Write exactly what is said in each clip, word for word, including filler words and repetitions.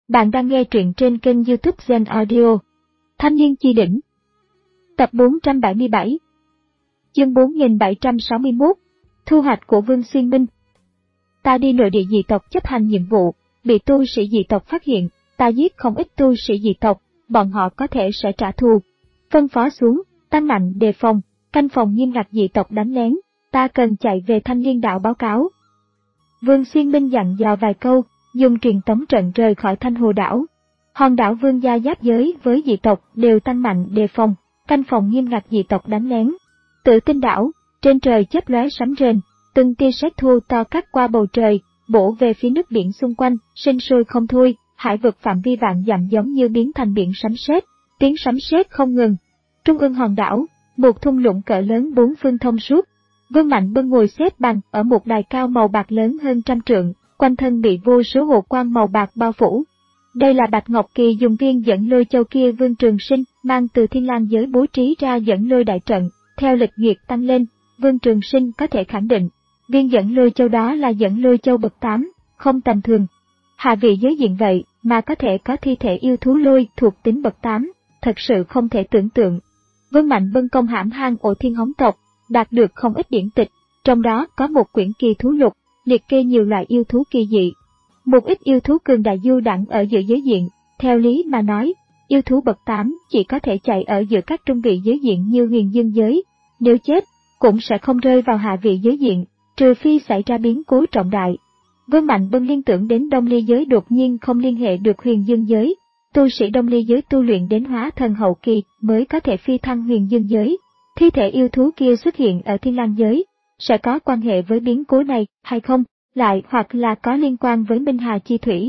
Bạn đang nghe truyện trên kênh YouTube Zen Audio. Thanh niên chi đỉnh. Tập bốn trăm bảy mươi bảy. Chương bốn nghìn bảy trăm sáu mươi mốt. Thu hoạch của Vương Xuyên Minh. Ta đi nội địa dị tộc chấp hành nhiệm vụ, bị tu sĩ dị tộc phát hiện, ta giết không ít tu sĩ dị tộc, bọn họ có thể sẽ trả thù. Phân phó xuống, tăng mạnh đề phòng, canh phòng nghiêm ngặt dị tộc đánh lén, ta cần chạy về Thanh Liên Đạo báo cáo. Vương Xuyên Minh dặn dò vài câu, dùng truyền tống trận rời khỏi Thanh Hồ Đảo. Hòn đảo Vương gia giáp giới với dị tộc đều tăng mạnh đề phòng, canh phòng nghiêm ngặt dị tộc đánh lén. Tự Tinh đảo, trên trời chớp lóe sấm rền, từng tia sét thô to cắt qua bầu trời, bổ về phía nước biển xung quanh, sinh sôi không thôi, hải vực phạm vi vạn dặm giống như biến thành biển sấm sét, tiếng sấm sét không ngừng. Trung ương hòn đảo, một thung lũng cỡ lớn bốn phương thông suốt. Vương Mạnh Bân ngồi xếp bằng ở một đài cao màu bạc lớn hơn trăm trượng, quanh thân bị vô số hồ quang màu bạc bao phủ. Đây là Bạch Ngọc Kỳ dùng viên dẫn lôi châu kia Vương Trường Sinh mang từ Thiên Lang giới bố trí ra dẫn lôi đại trận, theo lịch duyệt tăng lên, Vương Trường Sinh có thể khẳng định, viên dẫn lôi châu đó là dẫn lôi châu bậc tám, không tầm thường. Hạ vị giới diện vậy mà có thể có thi thể yêu thú lôi thuộc tính bậc tám, thật sự không thể tưởng tượng. Vương Mạnh Bân công hãm hang ổ thiên hống tộc, đạt được không ít điển tịch, trong đó có một quyển kỳ thú lục, liệt kê nhiều loại yêu thú kỳ dị. Một ít yêu thú cường đại du đẳng ở giữa giới diện, theo lý mà nói, yêu thú bậc tám chỉ có thể chạy ở giữa các trung vị giới diện như huyền dương giới, nếu chết, cũng sẽ không rơi vào hạ vị giới diện, trừ phi xảy ra biến cố trọng đại. Vương Mạnh Bân liên tưởng đến Đông Ly giới đột nhiên không liên hệ được huyền dương giới, tu sĩ Đông Ly giới tu luyện đến hóa thần hậu kỳ mới có thể phi thăng huyền dương giới. Thi thể yêu thú kia xuất hiện ở Thiên Lang giới, sẽ có quan hệ với biến cố này hay không, lại hoặc là có liên quan với Minh Hà Chi Thủy.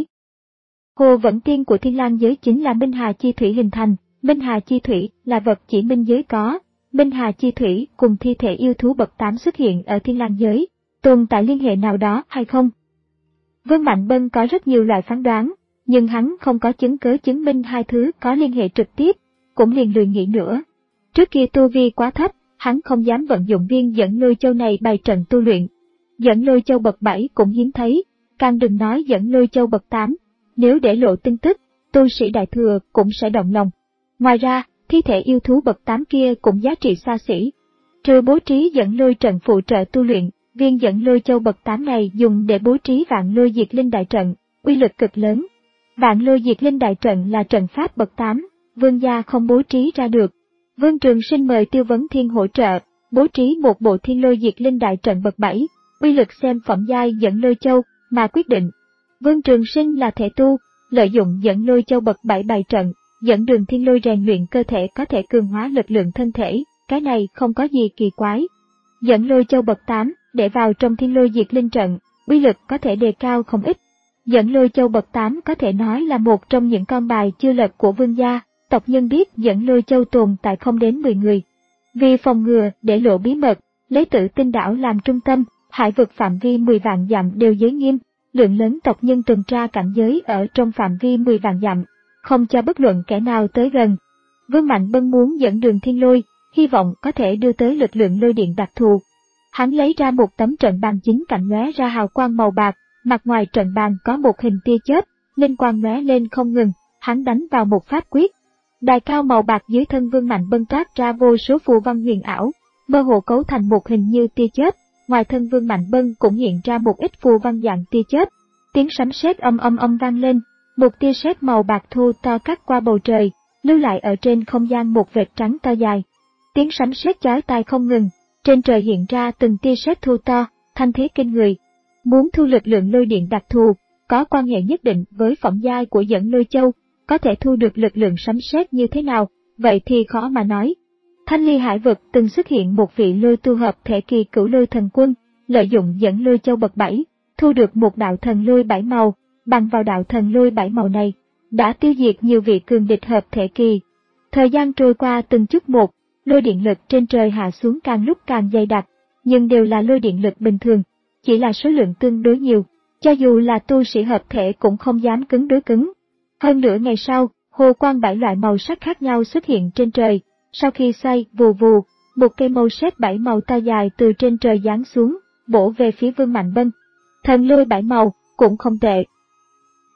Hồ Vẫn Tiên của Thiên Lang giới chính là Minh Hà Chi Thủy hình thành, Minh Hà Chi Thủy là vật chỉ minh giới có, Minh Hà Chi Thủy cùng thi thể yêu thú bậc tám xuất hiện ở Thiên Lang giới, tồn tại liên hệ nào đó hay không? Vương Mạnh Bân có rất nhiều loại phán đoán, nhưng hắn không có chứng cứ chứng minh hai thứ có liên hệ trực tiếp, cũng liền lười nghĩ nữa. Trước kia tu vi quá thấp, hắn không dám vận dụng viên dẫn lôi châu này bày trận tu luyện. Dẫn lôi châu bậc bảy cũng hiếm thấy, càng đừng nói dẫn lôi châu bậc tám, nếu để lộ tin tức, tu sĩ đại thừa cũng sẽ động lòng. Ngoài ra, thi thể yêu thú bậc tám kia cũng giá trị xa xỉ. Trừ bố trí dẫn lôi trận phụ trợ tu luyện, viên dẫn lôi châu bậc tám này dùng để bố trí vạn lôi diệt linh đại trận, uy lực cực lớn. Vạn lôi diệt linh đại trận là trận pháp bậc tám, vương gia không bố trí ra được. Vương Trường Sinh mời Tiêu Vấn Thiên hỗ trợ, bố trí một bộ thiên lôi diệt linh đại trận bậc bảy, uy lực xem phẩm giai dẫn lôi châu mà quyết định. Vương Trường Sinh là thể tu, lợi dụng dẫn lôi châu bậc bảy bày trận, dẫn đường thiên lôi rèn luyện cơ thể có thể cường hóa lực lượng thân thể, cái này không có gì kỳ quái. Dẫn lôi châu bậc tám để vào trong thiên lôi diệt linh trận, uy lực có thể đề cao không ít. Dẫn lôi châu bậc tám có thể nói là một trong những con bài chưa lật của vương gia. Tộc nhân biết dẫn lôi châu tồn tại không đến mười người. Vì phòng ngừa để lộ bí mật, lấy Tự Tinh đảo làm trung tâm, hải vực phạm vi mười vạn dặm đều giới nghiêm, lượng lớn tộc nhân tuần tra cảnh giới ở trong phạm vi mười vạn dặm, không cho bất luận kẻ nào tới gần. Vương Mạnh Bân muốn dẫn đường thiên lôi, hy vọng có thể đưa tới lực lượng lôi điện đặc thù. Hắn lấy ra một tấm trận bàn chính cạnh lóe ra hào quang màu bạc, mặt ngoài trận bàn có một hình tia chớp, linh quang lóe lên không ngừng, hắn đánh vào một pháp quyết. Đài cao màu bạc dưới thân Vương Mạnh Bân toát ra vô số phù văn huyền ảo, mơ hồ cấu thành một hình như tia chớp, ngoài thân Vương Mạnh Bân cũng hiện ra một ít phù văn dạng tia chớp. Tiếng sấm sét âm âm âm vang lên, một tia sét màu bạc thô to cắt qua bầu trời, lưu lại ở trên không gian một vệt trắng to dài. Tiếng sấm sét chói tai không ngừng, trên trời hiện ra từng tia sét thô to, thanh thế kinh người. Muốn thu lực lượng lôi điện đặc thù, có quan hệ nhất định với phẩm giai của dẫn lôi châu. Có thể thu được lực lượng sấm sét như thế nào, vậy thì khó mà nói. Thanh Ly hải vực từng xuất hiện một vị lôi tu hợp thể kỳ cửu lôi thần quân, lợi dụng dẫn lôi châu bậc bảy, thu được một đạo thần lôi bảy màu, bằng vào đạo thần lôi bảy màu này, đã tiêu diệt nhiều vị cường địch hợp thể kỳ. Thời gian trôi qua từng chút một, lôi điện lực trên trời hạ xuống càng lúc càng dày đặc, nhưng đều là lôi điện lực bình thường, chỉ là số lượng tương đối nhiều, cho dù là tu sĩ hợp thể cũng không dám cứng đối cứng. Hơn nửa ngày sau, hồ quang bảy loại màu sắc khác nhau xuất hiện trên trời, sau khi xoay vù vù, một cây màu sét bảy màu to dài từ trên trời giáng xuống, bổ về phía Vương Mạnh Bân. Thần lôi bảy màu, cũng không tệ.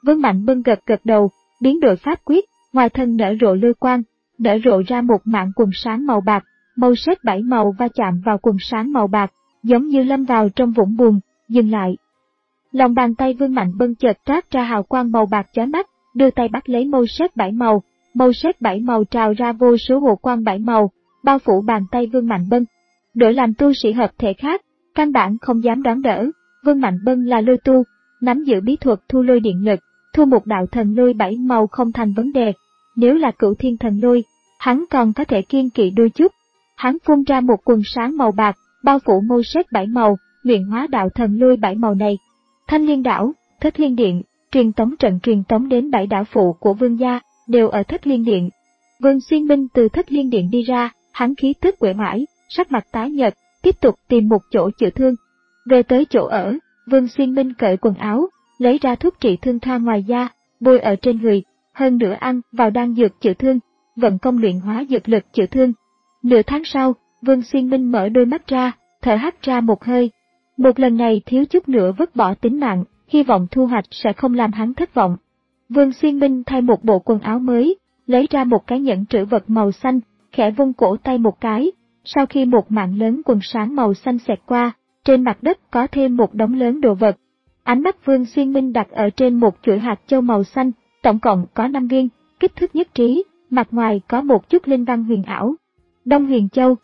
Vương Mạnh Bân gật gật đầu, biến đổi pháp quyết, ngoài thân nở rộ lôi quang, nở rộ ra một mảng quần sáng màu bạc, màu sét bảy màu va chạm vào quần sáng màu bạc, giống như lâm vào trong vũng bùn, dừng lại. Lòng bàn tay Vương Mạnh Bân chợt toát ra hào quang màu bạc chói mắt, đưa tay bắt lấy mâu sét bảy màu, mâu sét bảy màu trào ra vô số hồ quang bảy màu, bao phủ bàn tay Vương Mạnh Bân. Đổi làm tu sĩ hợp thể khác, căn bản không dám đón đỡ. Vương Mạnh Bân là lôi tu, nắm giữ bí thuật thu lôi điện lực, thu một đạo thần lôi bảy màu không thành vấn đề. Nếu là Cửu Thiên thần lôi, hắn còn có thể kiêng kỵ đôi chút. Hắn phun ra một quần sáng màu bạc, bao phủ mâu sét bảy màu, luyện hóa đạo thần lôi bảy màu này. Thanh Liên đảo, Thất Liên điện, truyền tống trận truyền tống đến bảy đảo phụ của Vương gia, đều ở Thất Liên điện. Vương Xuyên Minh từ Thất Liên điện đi ra, hắn khí tức uể oải, sắc mặt tái nhợt, tiếp tục tìm một chỗ chữa thương. Về tới chỗ ở, Vương Xuyên Minh cởi quần áo, lấy ra thuốc trị thương thoa ngoài da, bôi ở trên người, hơn nữa ăn vào đan dược chữa thương, vận công luyện hóa dược lực chữa thương. Nửa tháng sau, Vương Xuyên Minh mở đôi mắt ra, thở hắt ra một hơi. Một lần này thiếu chút nữa vứt bỏ tính mạng, hy vọng thu hoạch sẽ không làm hắn thất vọng. Vương Xuyên Minh thay một bộ quần áo mới, lấy ra một cái nhẫn trữ vật màu xanh, khẽ vung cổ tay một cái. Sau khi một mạng lớn quần sáng màu xanh xẹt qua, trên mặt đất có thêm một đống lớn đồ vật. Ánh mắt Vương Xuyên Minh đặt ở trên một chuỗi hạt châu màu xanh, tổng cộng có năm viên, kích thước nhất trí, mặt ngoài có một chút linh văn huyền ảo. Đông Huyền Châu.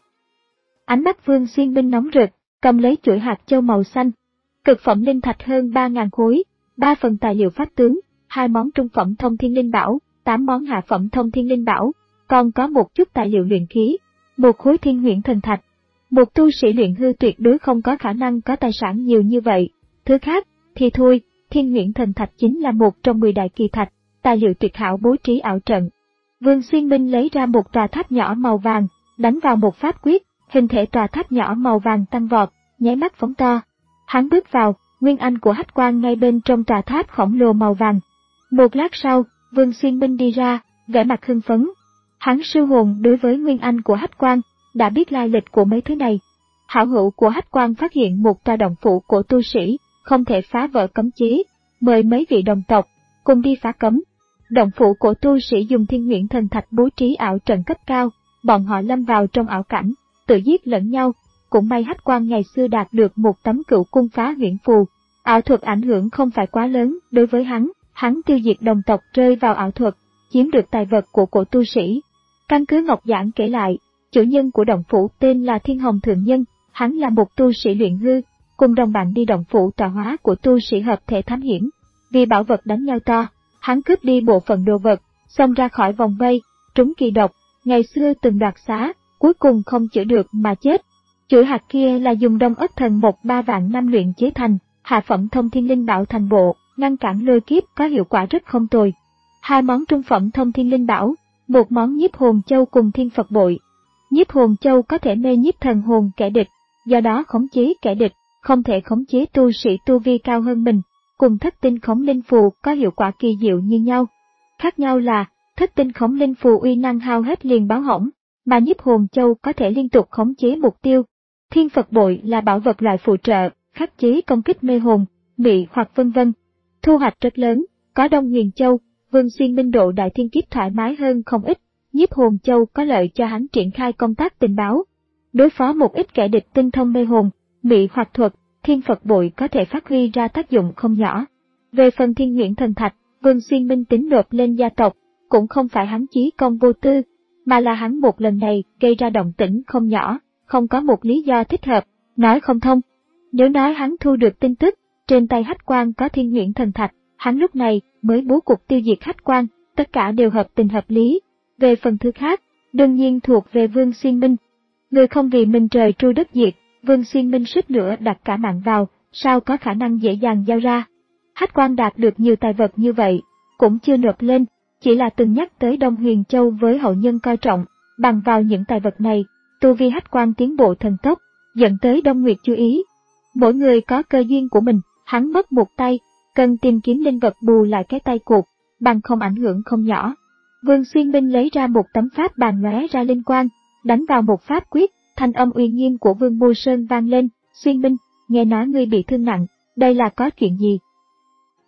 Ánh mắt Vương Xuyên Minh nóng rực, cầm lấy chuỗi hạt châu màu xanh. Cực phẩm linh thạch hơn ba nghìn khối, ba phần tài liệu pháp tướng, hai món trung phẩm thông thiên linh bảo, tám món hạ phẩm thông thiên linh bảo, còn có một chút tài liệu luyện khí, một khối thiên huyễn thần thạch. Một tu sĩ luyện hư tuyệt đối không có khả năng có tài sản nhiều như vậy. Thứ khác, thì thôi, thiên huyễn thần thạch chính là một trong mười đại kỳ thạch, tài liệu tuyệt hảo bố trí ảo trận. Vương Xuyên Minh lấy ra một tòa tháp nhỏ màu vàng, đánh vào một pháp quyết, hình thể tòa tháp nhỏ màu vàng tăng vọt, nháy mắt phóng to. Hắn bước vào, nguyên anh của Hách Quang ngay bên trong tòa tháp khổng lồ màu vàng. Một lát sau, Vương Xuyên Minh đi ra, vẻ mặt hưng phấn. Hắn sư hồn đối với nguyên anh của Hách Quang, đã biết lai lịch của mấy thứ này. Hảo hữu của Hách Quang phát hiện một tòa động phủ của tu sĩ, không thể phá vỡ cấm chế, mời mấy vị đồng tộc, cùng đi phá cấm. Động phủ của tu sĩ dùng thiên huyễn thần thạch bố trí ảo trận cấp cao, bọn họ lâm vào trong ảo cảnh, tự giết lẫn nhau. Cũng may Hách Quang ngày xưa đạt được một tấm cựu cung phá huyễn phù, ảo thuật ảnh hưởng không phải quá lớn đối với hắn, hắn tiêu diệt đồng tộc rơi vào ảo thuật, chiếm được tài vật của cổ tu sĩ. Căn cứ Ngọc Giảng kể lại, chủ nhân của động phủ tên là Thiên Hồng Thượng Nhân, hắn là một tu sĩ luyện hư, cùng đồng bạn đi động phủ tọa hóa của tu sĩ hợp thể thám hiểm. Vì bảo vật đánh nhau to, hắn cướp đi bộ phận đồ vật, xông ra khỏi vòng vây, trúng kỳ độc, ngày xưa từng đoạt xá, cuối cùng không chữa được mà chết. Chuỗi hạt kia là dùng đông ất thần một ba vạn năm luyện chế thành, hạ phẩm thông thiên linh bảo thành bộ, ngăn cản lôi kiếp có hiệu quả rất không tồi. Hai món trung phẩm thông thiên linh bảo, một món nhiếp hồn châu cùng thiên Phật bội. Nhiếp hồn châu có thể mê nhiếp thần hồn kẻ địch, do đó khống chế kẻ địch, không thể khống chế tu sĩ tu vi cao hơn mình, cùng thất tinh khống linh phù có hiệu quả kỳ diệu như nhau. Khác nhau là, thất tinh khống linh phù uy năng hao hết liền báo hỏng, mà nhiếp hồn châu có thể liên tục khống chế mục tiêu. Thiên Phật bội là bảo vật loại phụ trợ, khắc chế công kích mê hồn, mị hoặc vân vân. Thu hoạch rất lớn, có Đông Huyền Châu, Vương Xuyên Minh độ đại thiên kiếp thoải mái hơn không ít. Nhiếp hồn châu có lợi cho hắn triển khai công tác tình báo, đối phó một ít kẻ địch tinh thông mê hồn, mị hoặc thuật. Thiên Phật bội có thể phát huy ra tác dụng không nhỏ. Về phần thiên huyễn thần thạch, Vương Xuyên Minh tính nộp lên gia tộc, cũng không phải hắn chí công vô tư, mà là hắn một lần này gây ra động tĩnh không nhỏ, không có một lý do thích hợp, nói không thông. Nếu nói hắn thu được tin tức, trên tay Hách Quang có thiên huyễn thần thạch, hắn lúc này mới bố cục tiêu diệt Hách Quang, tất cả đều hợp tình hợp lý. Về phần thứ khác, đương nhiên thuộc về Vương Xuyên Minh. Người không vì mình trời tru đất diệt, Vương Xuyên Minh suýt nữa đặt cả mạng vào, sao có khả năng dễ dàng giao ra. Hách Quang đạt được nhiều tài vật như vậy, cũng chưa nộp lên, chỉ là từng nhắc tới Đông Huyền Châu với hậu nhân coi trọng, bằng vào những tài vật này, tu vi Hách Quang tiến bộ thần tốc, dẫn tới Đông Nguyệt chú ý. Mỗi người có cơ duyên của mình, hắn mất một tay, cần tìm kiếm linh vật bù lại cái tay cụt, bằng không ảnh hưởng không nhỏ. Vương Xuyên Minh lấy ra một tấm pháp bàn lóe ra linh quang, đánh vào một pháp quyết, thanh âm uy nghiêm của Vương Mô Sơn vang lên. Xuyên Minh, nghe nói ngươi bị thương nặng, đây là có chuyện gì?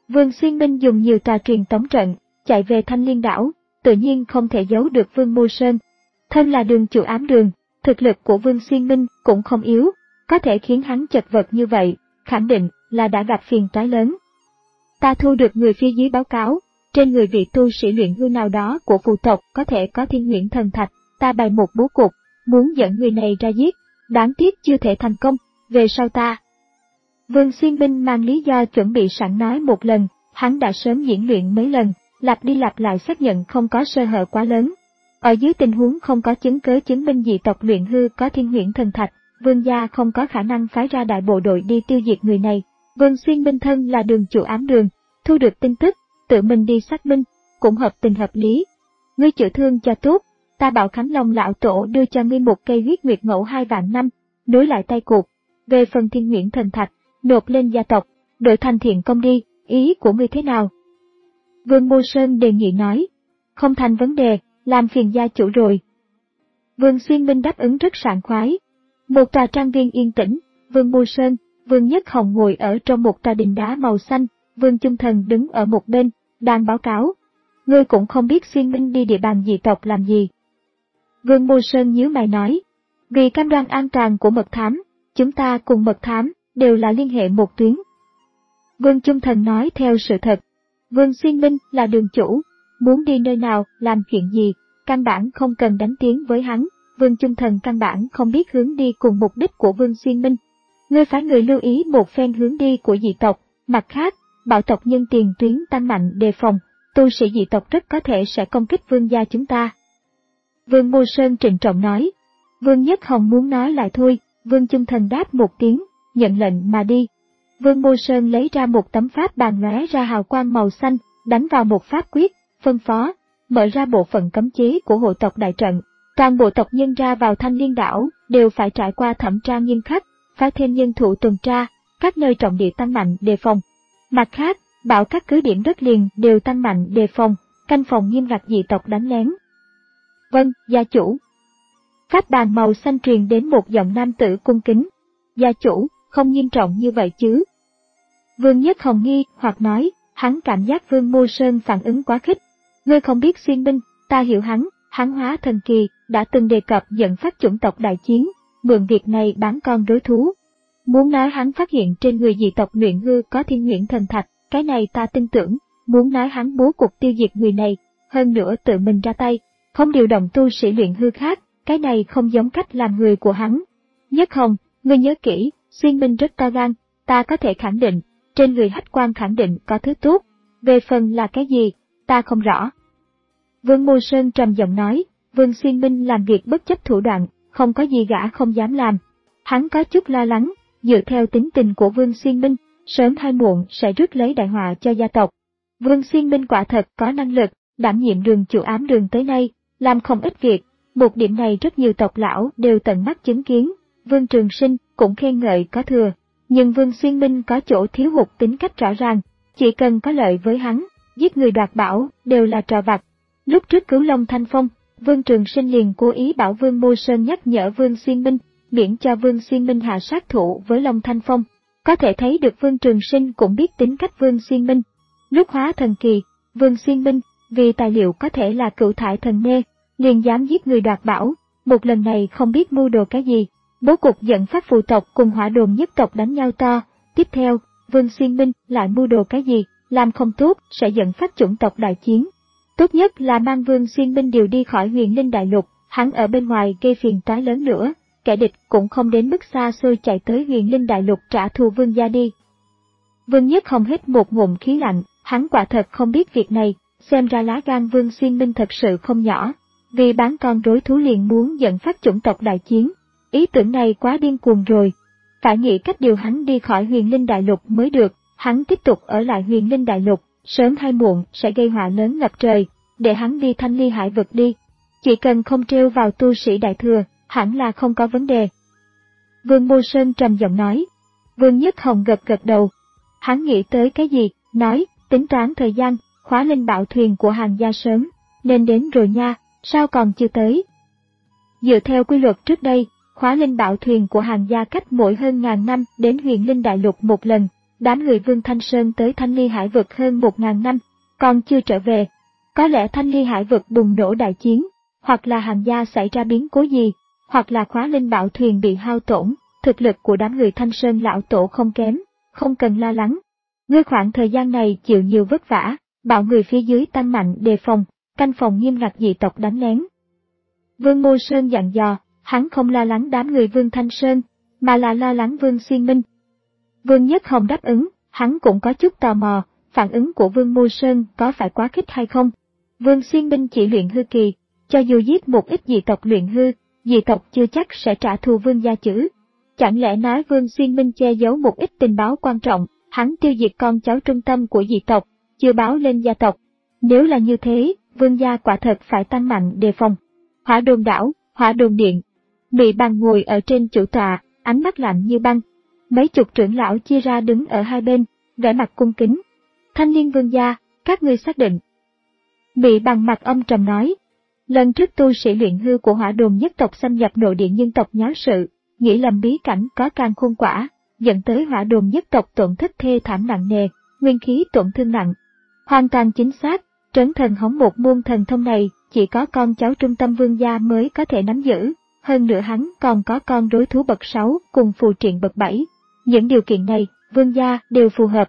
Vương Xuyên Minh dùng nhiều tà truyền tống trận, chạy về Thanh Liên đảo, tự nhiên không thể giấu được Vương Mô Sơn. Thân là đường chủ ám đường, thực lực của Vương Xuyên Minh cũng không yếu, có thể khiến hắn chật vật như vậy, khẳng định là đã gặp phiền toái lớn. Ta thu được người phía dưới báo cáo, trên người vị tu sĩ luyện hư nào đó của phụ tộc có thể có thiên huyễn thần thạch, ta bày một bố cục, muốn dẫn người này ra giết, đáng tiếc chưa thể thành công, về sau ta. Vương Xuyên Minh mang lý do chuẩn bị sẵn nói một lần, hắn đã sớm diễn luyện mấy lần, lặp đi lặp lại xác nhận không có sơ hở quá lớn. Ở dưới tình huống không có chứng cớ chứng minh dị tộc luyện hư có thiên huyễn thần thạch, Vương gia không có khả năng phái ra đại bộ đội đi tiêu diệt người này. Vương Xuyên Minh thân là đường chủ ám đường, thu được tin tức, tự mình đi xác minh, cũng hợp tình hợp lý. Ngươi chữa thương cho tốt, ta bảo Khánh Long lão tổ đưa cho ngươi một cây huyết nguyệt ngẫu hai vạn năm, nối lại tay cụt. Về phần thiên huyễn thần thạch, nộp lên gia tộc, đổi thành thiện công đi, ý của ngươi thế nào? Vương Mô Sơn đề nghị nói, không thành vấn đề, làm phiền gia chủ rồi. Vương Xuyên Minh đáp ứng rất sảng khoái. Một tòa trang viên yên tĩnh, Vương Mô Sơn, Vương Nhất Hồng ngồi ở trong một tòa đình đá màu xanh, Vương Chung Thần đứng ở một bên, đang báo cáo. Ngươi cũng không biết Xuyên Minh đi địa bàn dị tộc làm gì. Vương Mô Sơn nhíu mày nói, vì cam đoan an toàn của mật thám, chúng ta cùng mật thám, đều là liên hệ một tuyến. Vương Chung Thần nói theo sự thật, Vương Xuyên Minh là đường chủ, muốn đi nơi nào, làm chuyện gì, căn bản không cần đánh tiếng với hắn, Vương Chung Thần căn bản không biết hướng đi cùng mục đích của Vương Xuyên Minh. Ngươi phải người lưu ý một phen hướng đi của dị tộc, mặt khác, bảo tộc nhân tiền tuyến tăng mạnh đề phòng, tu sĩ dị tộc rất có thể sẽ công kích vương gia chúng ta. Vương Mô Sơn trịnh trọng nói, Vương Nhất Hồng muốn nói lại thôi, Vương Chung Thần đáp một tiếng, nhận lệnh mà đi. Vương Mô Sơn lấy ra một tấm pháp bàn lóe ra hào quang màu xanh, đánh vào một pháp quyết, phân phó, mở ra bộ phận cấm chế của hộ tộc đại trận. Toàn bộ tộc nhân ra vào Thanh Liên đảo đều phải trải qua thẩm tra nghiêm khắc, phái thêm nhân thủ tuần tra, các nơi trọng địa tăng mạnh đề phòng. Mặt khác, bảo các cứ điểm đất liền đều tăng mạnh đề phòng, canh phòng nghiêm ngặt dị tộc đánh lén. Vâng, gia chủ. Pháp bàn màu xanh truyền đến một giọng nam tử cung kính. Gia chủ, không nghiêm trọng như vậy chứ? Vương Nhất Hồng nghi hoặc nói, hắn cảm giác Vương Mô Sơn phản ứng quá khích. Ngươi không biết Xuyên Minh, ta hiểu hắn, hắn hóa thần kỳ, đã từng đề cập dẫn phát chủng tộc đại chiến, mượn việc này bán con đối thú. Muốn nói hắn phát hiện trên người dị tộc luyện hư có thiên huyễn thần thạch, cái này ta tin tưởng, muốn nói hắn bố cục tiêu diệt người này, hơn nữa tự mình ra tay, không điều động tu sĩ luyện hư khác, cái này không giống cách làm người của hắn. Nhất Hồng, ngươi nhớ kỹ, Xuyên Minh rất to gan, ta có thể khẳng định, trên người Hách Quan khẳng định có thứ tốt, về phần là cái gì, ta không rõ. Vương Mô Sơn trầm giọng nói, Vương Xuyên Minh làm việc bất chấp thủ đoạn, không có gì gã không dám làm. Hắn có chút lo lắng, dựa theo tính tình của Vương Xuyên Minh, sớm hay muộn sẽ rước lấy đại họa cho gia tộc. Vương Xuyên Minh quả thật có năng lực, đảm nhiệm đường chủ ám đường tới nay, làm không ít việc, một điểm này rất nhiều tộc lão đều tận mắt chứng kiến, Vương Trường Sinh cũng khen ngợi có thừa. Nhưng Vương Xuyên Minh có chỗ thiếu hụt tính cách rõ ràng, chỉ cần có lợi với hắn, giết người đoạt bảo đều là trò vặt. Lúc trước cứu Long Thanh Phong, Vương Trường Sinh liền cố ý bảo Vương Mô Sơn nhắc nhở Vương Xuyên Minh, miễn cho Vương Xuyên Minh hạ sát thủ với Long Thanh Phong. Có thể thấy được Vương Trường Sinh cũng biết tính cách Vương Xuyên Minh. Lúc hóa thần kỳ, Vương Xuyên Minh, vì tài liệu có thể là cựu thải thần mê, liền dám giết người đoạt bảo, một lần này không biết mưu đồ cái gì. Bố cục dẫn phát phụ tộc cùng hỏa đồn nhất tộc đánh nhau to, tiếp theo, Vương Xuyên Minh lại mưu đồ cái gì, làm không tốt sẽ dẫn phát chủng tộc đại chiến. Tốt nhất là mang Vương Xuyên Minh điều đi khỏi Huyền Linh Đại Lục, hắn ở bên ngoài gây phiền toái lớn nữa, kẻ địch cũng không đến mức xa xôi chạy tới Huyền Linh Đại Lục trả thù Vương gia đi. Vương Nhất Hồng hít một ngụm khí lạnh, hắn quả thật không biết việc này, xem ra lá gan Vương Xuyên Minh thật sự không nhỏ, vì bán con rối thú liền muốn dẫn phát chủng tộc đại chiến. Ý tưởng này quá điên cuồng rồi, phải nghĩ cách điều hắn đi khỏi Huyền Linh Đại Lục mới được, hắn tiếp tục ở lại Huyền Linh Đại Lục, sớm hay muộn sẽ gây họa lớn ngập trời, để hắn đi Thanh Ly Hải vực đi. Chỉ cần không trêu vào tu sĩ đại thừa, hẳn là không có vấn đề. Vương Mô Sơn trầm giọng nói. Vương Nhất Hồng gật gật đầu. Hắn nghĩ tới cái gì, nói, tính toán thời gian, khóa linh bảo thuyền của hàng gia sớm, nên đến rồi nha, sao còn chưa tới? Dựa theo quy luật trước đây, khóa linh bảo thuyền của hàng gia cách mỗi hơn ngàn năm đến Huyền Linh Đại Lục một lần, đám người Vương Thanh Sơn tới Thanh Ly Hải vực hơn một ngàn năm, còn chưa trở về. Có lẽ Thanh Ly Hải vực bùng nổ đại chiến, hoặc là Hàng gia xảy ra biến cố gì, hoặc là Khóa Linh Bảo thuyền bị hao tổn, thực lực của đám người Thanh Sơn lão tổ không kém, không cần lo lắng. Ngươi khoảng thời gian này chịu nhiều vất vả, bảo người phía dưới tăng mạnh đề phòng, canh phòng nghiêm ngặt dị tộc đánh lén. Vương Mô Sơn dặn dò, hắn không lo lắng đám người Vương Thanh Sơn, mà là lo lắng Vương Xuyên Minh. Vương Nhất Hồng đáp ứng, hắn cũng có chút tò mò, phản ứng của Vương Mô Sơn có phải quá khích hay không. Vương Xuyên Minh chỉ luyện hư kỳ, cho dù giết một ít dị tộc luyện hư, dị tộc chưa chắc sẽ trả thù Vương gia chứ. Chẳng lẽ nói Vương Xuyên Minh che giấu một ít tình báo quan trọng, hắn tiêu diệt con cháu trung tâm của dị tộc, chưa báo lên gia tộc. Nếu là như thế, Vương gia quả thật phải tăng mạnh đề phòng. Hỏa Đồn đảo, Hỏa Đồn điện. Mị Bằng ngồi ở trên chủ tọa, ánh mắt lạnh như băng. Mấy chục trưởng lão chia ra đứng ở hai bên, vẻ mặt cung kính. Thanh Liên Vương gia, các ngươi xác định. Mị Bằng mặt âm trầm nói. Lần trước tu sĩ luyện hư của Hỏa Đồn nhất tộc xâm nhập nội điện nhân tộc nháo sự, nghĩ lầm bí cảnh có can khôn quả, dẫn tới Hỏa Đồn nhất tộc tổn thất thê thảm nặng nề, nguyên khí tổn thương nặng. Hoàn toàn chính xác, trấn thần hống một môn thần thông này, chỉ có con cháu trung tâm vương gia mới có thể nắm giữ, hơn nữa hắn còn có con rối thú bậc sáu cùng phù triện bậc bảy. Những điều kiện này, vương gia đều phù hợp.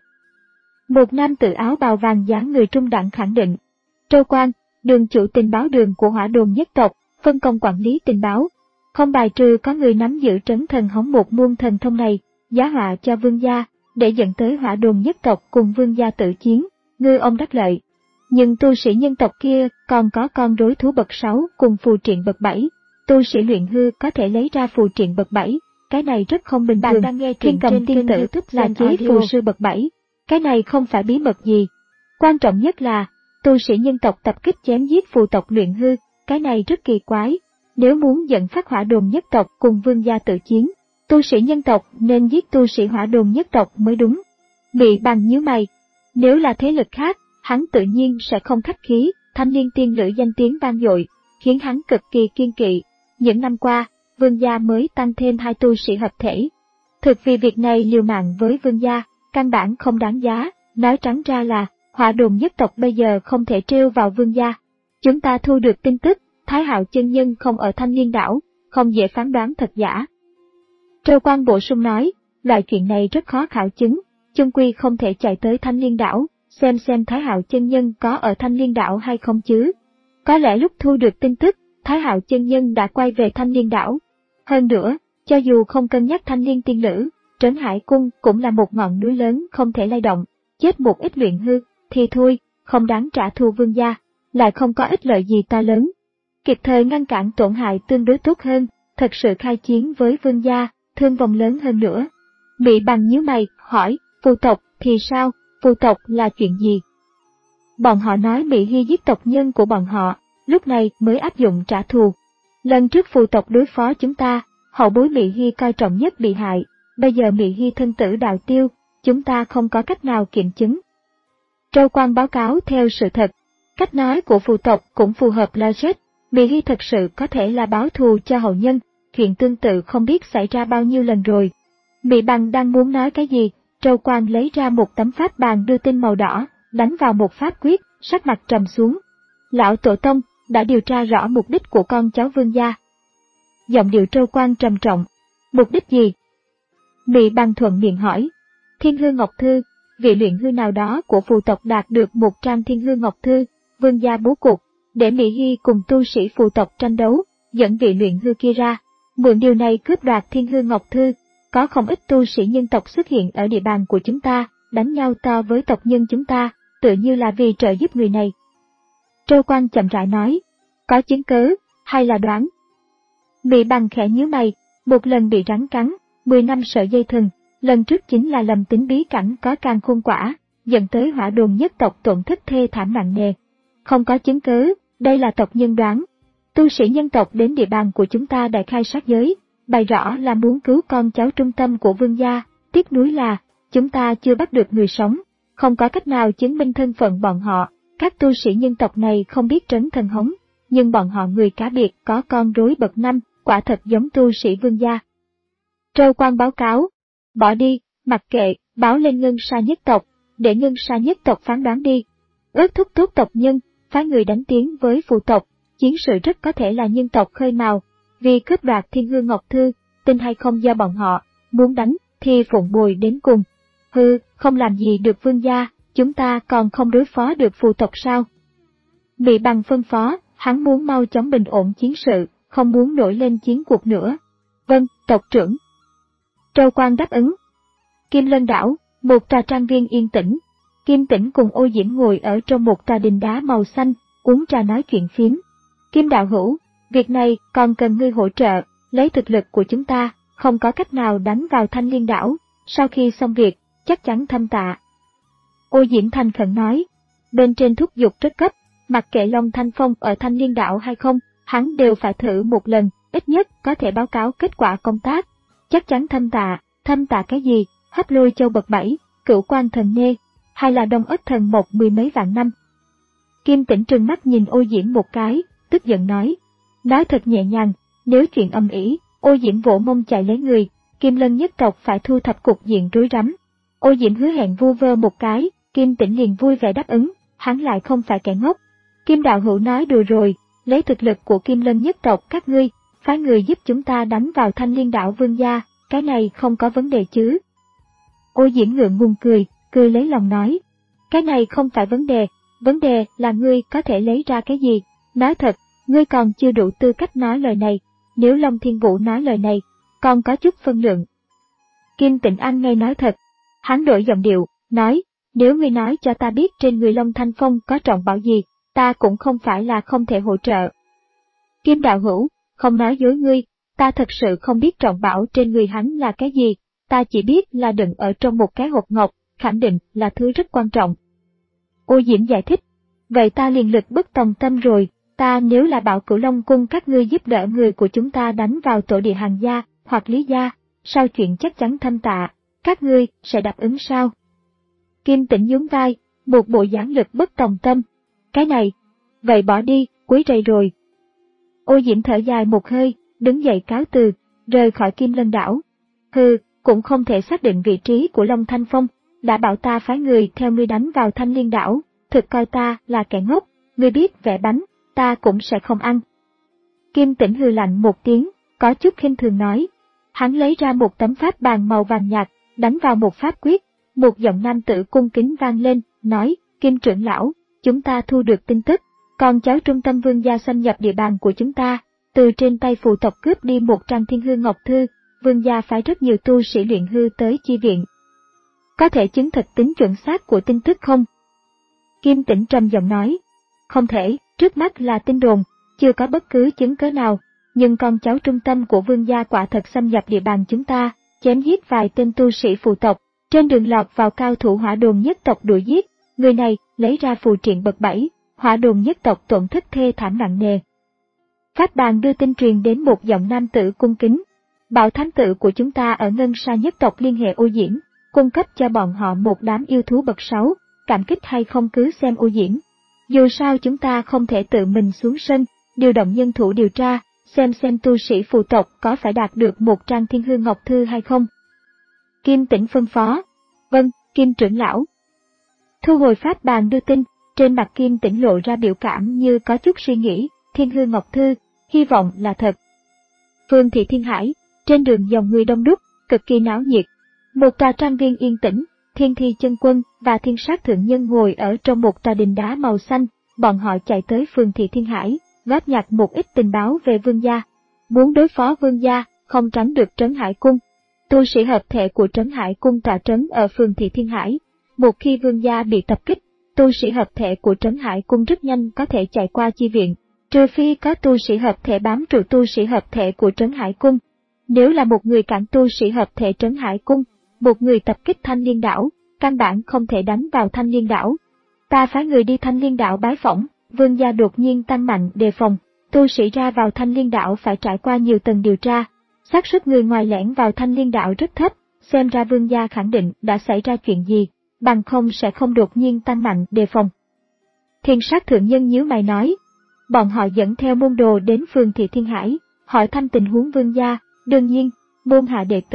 Một nam tử áo bào vàng dáng người trung đẳng khẳng định. Trâu Quan, đường chủ tình báo đường của Hỏa Đồn nhất tộc, phân công quản lý tình báo. Không bài trừ có người nắm giữ trấn thần hống một môn thần thông này, giá họa cho vương gia, để dẫn tới Hỏa Đồn nhất tộc cùng vương gia tự chiến, ngư ông đắc lợi. Nhưng tu sĩ nhân tộc kia còn có con rối thú bậc sáu cùng phù triện bậc bảy. Tu sĩ luyện hư có thể lấy ra phù triện bậc bảy, cái này rất không bình thường. Bạn đang nghe Thiên Cầm Tiên Tử là chế phù sư bậc bảy, cái này không phải bí mật gì. Quan trọng nhất là, tu sĩ nhân tộc tập kích chém giết phù tộc luyện hư, cái này rất kỳ quái. Nếu muốn dẫn phát Hỏa Đồn nhất tộc cùng vương gia tự chiến, tu sĩ nhân tộc nên giết tu sĩ Hỏa Đồn nhất tộc mới đúng. Mị Bằng nhíu mày, nếu là thế lực khác, hắn tự nhiên sẽ không khách khí. Thanh Liên tiên nữ danh tiếng vang dội, khiến hắn cực kỳ kiên kỵ. Những năm qua, vương gia mới tăng thêm hai tu sĩ hợp thể. Thực vì việc này liều mạng với vương gia, căn bản không đáng giá, nói trắng ra là, Hỏa Đồn nhất tộc bây giờ không thể trêu vào vương gia. Chúng ta thu được tin tức, Thái Hạo chân nhân không ở Thanh Liên đảo, không dễ phán đoán thật giả. Trâu Quan bổ sung nói, loại chuyện này rất khó khảo chứng, chung quy không thể chạy tới Thanh Liên đảo, xem xem Thái Hạo chân nhân có ở Thanh Liên đảo hay không chứ. Có lẽ lúc thu được tin tức, Thái Hạo chân nhân đã quay về Thanh Liên đảo. Hơn nữa, cho dù không cân nhắc Thanh Liên tiên nữ, Trấn Hải cung cũng là một ngọn núi lớn không thể lay động, chết một ít luyện hư, thì thôi, không đáng trả thù vương gia, lại không có ích lợi gì to lớn. Kịp thời ngăn cản tổn hại tương đối tốt hơn, thật sự khai chiến với vương gia, thương vong lớn hơn nữa. Mị Bằng nhíu mày, hỏi, phù tộc thì sao, phù tộc là chuyện gì? Bọn họ nói Mị Hy giết tộc nhân của bọn họ, lúc này mới áp dụng trả thù. Lần trước phù tộc đối phó chúng ta, hậu bối Mị Hy coi trọng nhất bị hại, bây giờ Mị Hy thân tử đạo tiêu, chúng ta không có cách nào kiểm chứng. Trâu Quan báo cáo theo sự thật, cách nói của phù tộc cũng phù hợp logic, Mị Hy thật sự có thể là báo thù cho hậu nhân, chuyện tương tự không biết xảy ra bao nhiêu lần rồi. Mị Bằng đang muốn nói cái gì, Trâu Quan lấy ra một tấm pháp bàn đưa tin màu đỏ, đánh vào một pháp quyết, sắc mặt trầm xuống. Lão Tổ Tông đã điều tra rõ mục đích của con cháu vương gia. Giọng điệu Trâu Quan trầm trọng. Mục đích gì? Mị Bằng thuận miệng hỏi. Thiên Hư Ngọc Thư, vị luyện hư nào đó của phù tộc đạt được một trang Thiên Hư Ngọc Thư, vương gia bố cục, để Mị Hy cùng tu sĩ phù tộc tranh đấu, dẫn vị luyện hư kia ra. Mượn điều này cướp đoạt Thiên Hư Ngọc Thư, có không ít tu sĩ nhân tộc xuất hiện ở địa bàn của chúng ta, đánh nhau to với tộc nhân chúng ta, tự như là vì trợ giúp người này. Trâu Quan chậm rãi nói, có chứng cứ, hay là đoán? Mị Bằng khẽ nhíu mày, một lần bị rắn cắn, mười năm sợi dây thừng, lần trước chính là lầm tính bí cảnh có can khôn quả, dẫn tới Hỏa Đồn nhất tộc tổn thất thê thảm nặng nề. Không có chứng cứ, đây là tộc nhân đoán. Tu sĩ nhân tộc đến địa bàn của chúng ta đại khai sát giới, bày rõ là muốn cứu con cháu trung tâm của vương gia, tiếc nuối là, chúng ta chưa bắt được người sống, không có cách nào chứng minh thân phận bọn họ. Các tu sĩ nhân tộc này không biết trấn thần hống, nhưng bọn họ người cá biệt có con rối bậc năm, quả thật giống tu sĩ vương gia. Trâu Quan báo cáo, bỏ đi, Mặc kệ, báo lên Ngân Sa nhất tộc, để Ngân Sa nhất tộc phán đoán đi. Ước thúc tốt tộc nhân, phái người đánh tiến với phụ tộc, chiến sự rất có thể là nhân tộc khơi mào, vì cướp đoạt Thiên Hương Ngọc Thư, tin hay không do bọn họ, muốn đánh, thì phụng bồi đến cùng. Hừ, không làm gì được vương gia, chúng ta còn không đối phó được phụ tộc sao? Bị Bằng phân phó, hắn muốn mau chóng bình ổn chiến sự, không muốn nổi lên chiến cuộc nữa. Vâng, tộc trưởng. Trâu Quan đáp ứng. Kim Lân đảo, một tòa trang viên yên tĩnh. Kim Tĩnh cùng Ô Diễm ngồi ở trong một tòa đình đá màu xanh, uống trà nói chuyện phiếm. Kim đạo hữu, việc này còn cần ngươi hỗ trợ, lấy thực lực của chúng ta, không có cách nào đánh vào Thanh Liên đảo, sau khi xong việc, chắc chắn thâm tạ. Ô Diễm thành khẩn nói, bên trên thúc giục rất cấp, mặc kệ Long Thanh Phong ở Thanh Liên đảo hay không, hắn đều phải thử một lần, ít nhất có thể báo cáo kết quả công tác. Chắc chắn thâm tạ, thâm tạ cái gì, Hấp Lôi Châu bậc bảy, Cửu Quan Thần Nê, hay là Đông Ất Thần Mộc mười mấy vạn năm. Kim Tĩnh trừng mắt nhìn Ô Diễm một cái, tức giận nói, nói thật nhẹ nhàng, nếu chuyện âm ỉ, Ô Diễm vỗ mông chạy lấy người, Kim Lân nhất tộc phải thu thập cục diện rối rắm. Ô Diễm hứa hẹn vu vơ một cái, Kim Tĩnh liền vui vẻ đáp ứng, hắn lại không phải kẻ ngốc. Kim đạo hữu nói đùa rồi, lấy thực lực của Kim Lân nhất tộc các ngươi, phái người giúp chúng ta đánh vào Thanh Liên đảo vương gia, cái này không có vấn đề chứ. Ô Diễm ngượng ngùng cười, cười lấy lòng nói, cái này không phải vấn đề, vấn đề là ngươi có thể lấy ra cái gì, nói thật, ngươi còn chưa đủ tư cách nói lời này, nếu Long Thiên Vũ nói lời này, còn có chút phân lượng. Kim Tĩnh ăn ngay nói thật, hắn đổi giọng điệu, nói, nếu ngươi nói cho ta biết trên người Long Thanh Phong có trọng bảo gì, ta cũng không phải là không thể hỗ trợ. Kim đạo hữu, không nói dối ngươi, ta thật sự không biết trọng bảo trên người hắn là cái gì, ta chỉ biết là đựng ở trong một cái hộp ngọc, khẳng định là thứ rất quan trọng. Ô Diễm giải thích, vậy ta liền lực bất tòng tâm rồi, ta nếu là bảo Cửu Long cung các ngươi giúp đỡ người của chúng ta đánh vào tổ địa Hàng gia, hoặc Lý gia, sau chuyện chắc chắn thâm tạ, các ngươi sẽ đáp ứng sao? Kim Tĩnh nhún vai, một bộ dáng lực bất tòng tâm. Cái này, vậy bỏ đi, quấy rầy rồi. Ô Diễm thở dài một hơi, đứng dậy cáo từ, rời khỏi Kim Lân đảo. Hừ, cũng không thể xác định vị trí của Long Thanh Phong, đã bảo ta phái người theo ngươi đánh vào Thanh Liên đảo, thực coi ta là kẻ ngốc, ngươi biết vẽ bánh, ta cũng sẽ không ăn. Kim Tĩnh hừ lạnh một tiếng, có chút khinh thường nói. Hắn lấy ra một tấm pháp bàn màu vàng nhạt, đánh vào một pháp quyết, một giọng nam tử cung kính vang lên, nói, Kim trưởng lão, chúng ta thu được tin tức, con cháu trung tâm vương gia xâm nhập địa bàn của chúng ta, từ trên tay phụ tộc cướp đi một trang Thiên Hương Ngọc Thư, vương gia phái rất nhiều tu sĩ luyện hư tới chi viện. Có thể chứng thực tính chuẩn xác của tin tức không? Kim Tĩnh trầm giọng nói, không thể, trước mắt là tin đồn, chưa có bất cứ chứng cớ nào, nhưng con cháu trung tâm của vương gia quả thật xâm nhập địa bàn chúng ta, chém giết vài tên tu sĩ phụ tộc, trên đường lọt vào cao thủ Hỏa Đồn nhất tộc đuổi giết, người này lấy ra phù triện bậc bảy, Hỏa Đồn nhất tộc tổn thất thê thảm nặng nề. Pháp bàn đưa tin truyền đến một giọng nam tử cung kính, bảo thánh tử của chúng ta ở Ngân Sa nhất tộc liên hệ Ô Diễm, cung cấp cho bọn họ một đám yêu thú bậc sáu, cảm kích hay không cứ xem Ô Diễm. Dù sao chúng ta không thể tự mình xuống sân, điều động nhân thủ điều tra, xem xem tu sĩ phụ tộc có phải đạt được một trang Thiên Hương Ngọc Thư hay không. Kim Tĩnh phân phó, vâng, Kim trưởng lão. Thu hồi pháp bàn đưa tin, trên mặt Kim Tĩnh lộ ra biểu cảm như có chút suy nghĩ, Thiên Hương Ngọc Thư, hy vọng là thật. Phương thị Thiên Hải, trên đường dòng người đông đúc, cực kỳ náo nhiệt. Một tòa trang viên yên tĩnh, Thiên Thi chân quân và Thiên Sát thượng nhân ngồi ở trong một tòa đình đá màu xanh, bọn họ chạy tới Phương thị Thiên Hải, góp nhặt một ít tình báo về vương gia. Muốn đối phó vương gia, không tránh được Trấn Hải cung. Tu sĩ hợp thể của Trấn Hải cung tọa trấn ở Phương thị Thiên Hải. Một khi vương gia bị tập kích, tu sĩ hợp thể của Trấn Hải cung rất nhanh có thể chạy qua chi viện, trừ phi có tu sĩ hợp thể bám trụ tu sĩ hợp thể của Trấn Hải cung. Nếu là một người cản tu sĩ hợp thể Trấn Hải cung, một người tập kích Thanh Liên đảo, căn bản không thể đánh vào Thanh Liên đảo. Ta phái người đi Thanh Liên đảo bái phỏng, vương gia đột nhiên tăng mạnh đề phòng, tu sĩ ra vào Thanh Liên đảo phải trải qua nhiều tầng điều tra, xác suất người ngoài lẻn vào Thanh Liên đảo rất thấp, xem ra vương gia khẳng định đã xảy ra chuyện gì, bằng không sẽ không đột nhiên tăng mạnh đề phòng. Thiên Sát thượng nhân nhíu mày nói, bọn họ dẫn theo môn đồ đến Phương thị Thiên Hải, hỏi thăm tình huống vương gia, đương nhiên, môn hạ đệ tử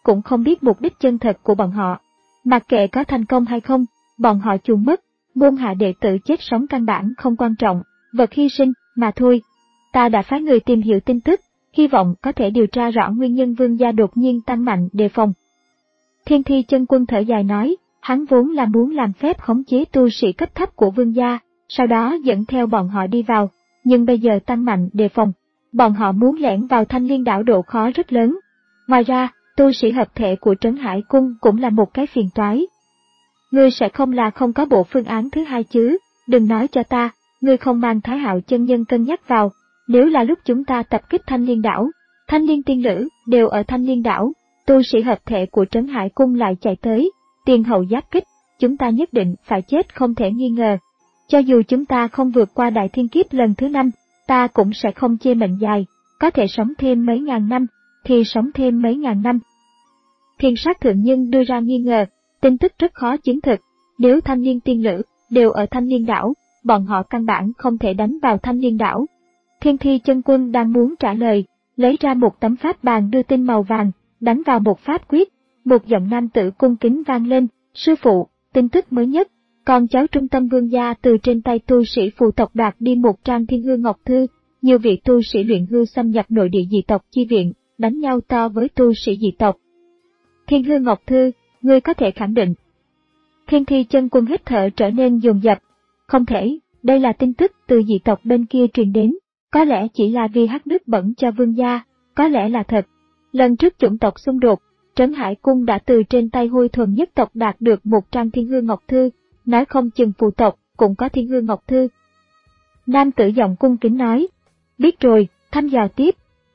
cũng không biết mục đích chân thật của bọn họ. Mặc kệ có thành công hay không, bọn họ chuồn mất, môn hạ đệ tử chết sống căn bản không quan trọng, vật hy sinh mà thôi. Ta đã phái người tìm hiểu tin tức, hy vọng có thể điều tra rõ nguyên nhân Vương gia đột nhiên tăng mạnh đề phòng. Thiên Thi Chân Quân thở dài nói, hắn vốn là muốn làm phép khống chế tu sĩ cấp thấp của Vương gia, sau đó dẫn theo bọn họ đi vào, nhưng bây giờ tăng mạnh đề phòng, bọn họ muốn lẻn vào Thanh Liên đảo độ khó rất lớn. Ngoài ra, tu sĩ hợp thể của Trấn Hải Cung cũng là một cái phiền toái. Ngươi sẽ không là không có bộ phương án thứ hai chứ, đừng nói cho ta, ngươi không mang Thái Hạo chân nhân cân nhắc vào, nếu là lúc chúng ta tập kích Thanh Liên đảo, Thanh Liên tiên lữ đều ở Thanh Liên đảo, tu sĩ hợp thể của Trấn Hải Cung lại chạy tới, tiền hậu giáp kích, chúng ta nhất định phải chết không thể nghi ngờ. Cho dù chúng ta không vượt qua đại thiên kiếp lần thứ năm, ta cũng sẽ không chê mệnh dài, có thể sống thêm mấy ngàn năm, thì sống thêm mấy ngàn năm. Thiên Sát Thượng Nhân đưa ra nghi ngờ, tin tức rất khó chứng thực, nếu Thanh Liên tiên lữ đều ở Thanh Liên đảo, bọn họ căn bản không thể đánh vào Thanh Liên đảo. Thiên Thi Chân Quân đang muốn trả lời, lấy ra một tấm pháp bàn đưa tin màu vàng, đánh vào một pháp quyết, một giọng nam tử cung kính vang lên, sư phụ, tin tức mới nhất, con cháu trung tâm Vương gia từ trên tay tu sĩ phù tộc đoạt đi một trang Thiên Hư Ngọc Thư, nhiều vị tu sĩ luyện hư xâm nhập nội địa dị tộc chi viện, đánh nhau to với tu sĩ dị tộc. Thiên Hư Ngọc Thư, ngươi có thể khẳng định. Thiên Thi Chân Quân hít thở trở nên dồn dập. Không thể, đây là tin tức từ dị tộc bên kia truyền đến, có lẽ chỉ là vì hắt nước bẩn cho Vương gia, có lẽ là thật. Lần trước chủng tộc xung đột, Trấn Hải Cung đã từ trên tay Hôi Thuần nhất tộc đạt được một trang Thiên Hư Ngọc Thư, nói không chừng phù tộc cũng có Thiên Hư Ngọc Thư. Nam tử giọng cung kính nói, biết rồi, thăm dò tiếp.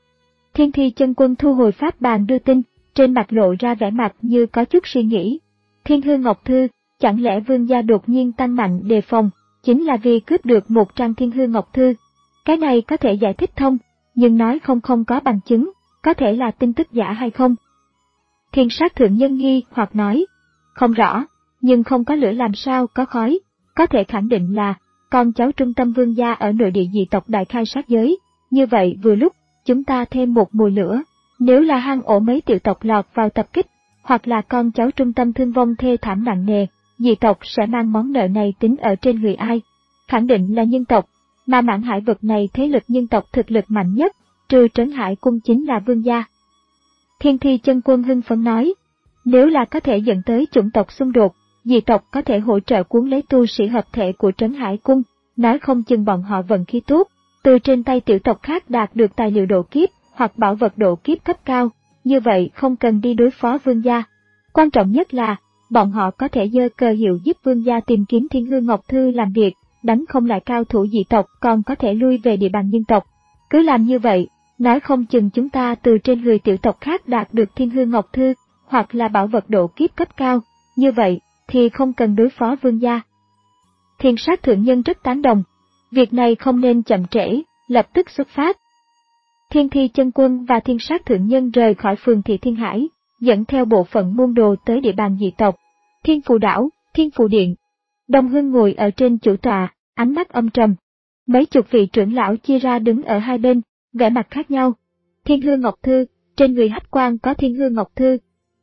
Thiên Thi Chân Quân thu hồi pháp bàn đưa tin, trên mặt lộ ra vẻ mặt như có chút suy nghĩ. Thiên Hư Ngọc Thư, chẳng lẽ Vương gia đột nhiên tăng mạnh đề phòng, chính là vì cướp được một trang Thiên Hư Ngọc Thư. Cái này có thể giải thích thông, nhưng nói không không có bằng chứng, có thể là tin tức giả hay không? Thiên Sát Thượng Nhân nghi hoặc nói, không rõ, nhưng không có lửa làm sao có khói, có thể khẳng định là con cháu trung tâm Vương gia ở nội địa dị tộc đại khai sát giới, như vậy vừa lúc chúng ta thêm một mùi lửa, nếu là hang ổ mấy tiểu tộc lọt vào tập kích, hoặc là con cháu trung tâm thương vong thê thảm nặng nề, dị tộc sẽ mang món nợ này tính ở trên người ai? Khẳng định là nhân tộc, mà Mãn Hải vực này thế lực nhân tộc thực lực mạnh nhất, trừ Trấn Hải Cung chính là Vương gia. Thiên Thi Chân Quân hưng phấn nói, nếu là có thể dẫn tới chủng tộc xung đột, dị tộc có thể hỗ trợ cuốn lấy tu sĩ hợp thể của Trấn Hải Cung, nói không chừng bọn họ vận khí tốt, từ trên tay tiểu tộc khác đạt được tài liệu độ kiếp hoặc bảo vật độ kiếp cấp cao, như vậy không cần đi đối phó Vương gia. Quan trọng nhất là, bọn họ có thể giơ cờ hiệu giúp Vương gia tìm kiếm Thiên Hư Ngọc Thư làm việc, đánh không lại cao thủ dị tộc còn có thể lui về địa bàn nhân tộc. Cứ làm như vậy, nói không chừng chúng ta từ trên người tiểu tộc khác đạt được Thiên Hư Ngọc Thư, hoặc là bảo vật độ kiếp cấp cao, như vậy thì không cần đối phó Vương gia. Thiên Sát Thượng Nhân rất tán đồng, việc này không nên chậm trễ, lập tức xuất phát. Thiên Thi Chân Quân và Thiên Sát Thượng Nhân rời khỏi phường thị Thiên Hải, dẫn theo bộ phận môn đồ tới địa bàn dị tộc. Thiên Phù Đảo, Thiên Phù Điện. Đông Hưng ngồi ở trên chủ tọa, ánh mắt âm trầm. Mấy chục vị trưởng lão chia ra đứng ở hai bên, vẻ mặt khác nhau. Thiên Hư Ngọc Thư, trên người Hách Quan có Thiên Hư Ngọc Thư.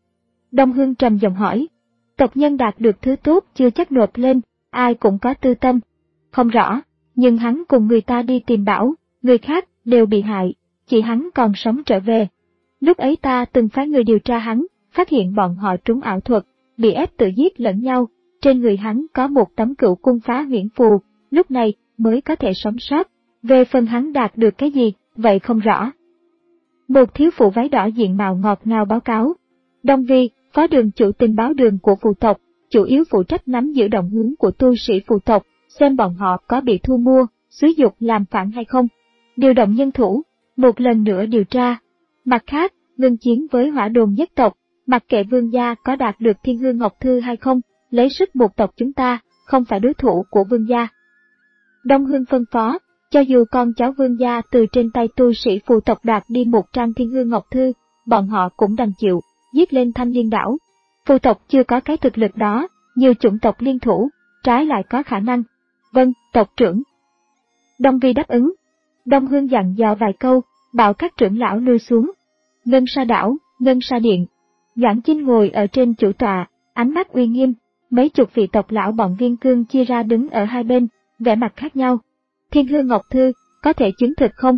Đông Hưng trầm giọng hỏi, tộc nhân đạt được thứ tốt chưa chắc nộp lên, ai cũng có tư tâm. Không rõ, nhưng hắn cùng người ta đi tìm bảo, người khác đều bị hại, chỉ hắn còn sống trở về. Lúc ấy ta từng phái người điều tra hắn, phát hiện bọn họ trúng ảo thuật, bị ép tự giết lẫn nhau, trên người hắn có một tấm cửu cung phá huyễn phù, lúc này mới có thể sống sót. Về phần hắn đạt được cái gì, vậy không rõ. Một thiếu phụ váy đỏ diện mạo ngọt ngào báo cáo. Đông Vi, phó đường chủ tình báo đường của phù tộc, chủ yếu phụ trách nắm giữ động hướng của tu sĩ phù tộc, xem bọn họ có bị thu mua, xúi dục làm phản hay không. Điều động nhân thủ, một lần nữa điều tra. Mặt khác, ngưng chiến với hỏa đồn nhất tộc, mặc kệ Vương gia có đạt được Thiên Hư Ngọc Thư hay không, lấy sức một tộc chúng ta, không phải đối thủ của Vương gia. Đông Hưng phân phó, cho dù con cháu Vương gia từ trên tay tu sĩ phù tộc đoạt đi một trang Thiên Hư Ngọc Thư, bọn họ cũng đành chịu, giết lên Thanh Liên đảo. Phù tộc chưa có cái thực lực đó, nhiều chủng tộc liên thủ, trái lại có khả năng. Vâng, tộc trưởng. Đông Vi đáp ứng. Đông Hưng dặn dò vài câu, bảo các trưởng lão lui xuống. Ngân Sa đảo, Ngân Sa điện. Doãn Chinh ngồi ở trên chủ tọa, ánh mắt uy nghiêm, mấy chục vị tộc lão bọn Viên Cương chia ra đứng ở hai bên, vẻ mặt khác nhau. Thiên Hư Ngọc Thư, có thể chứng thực không?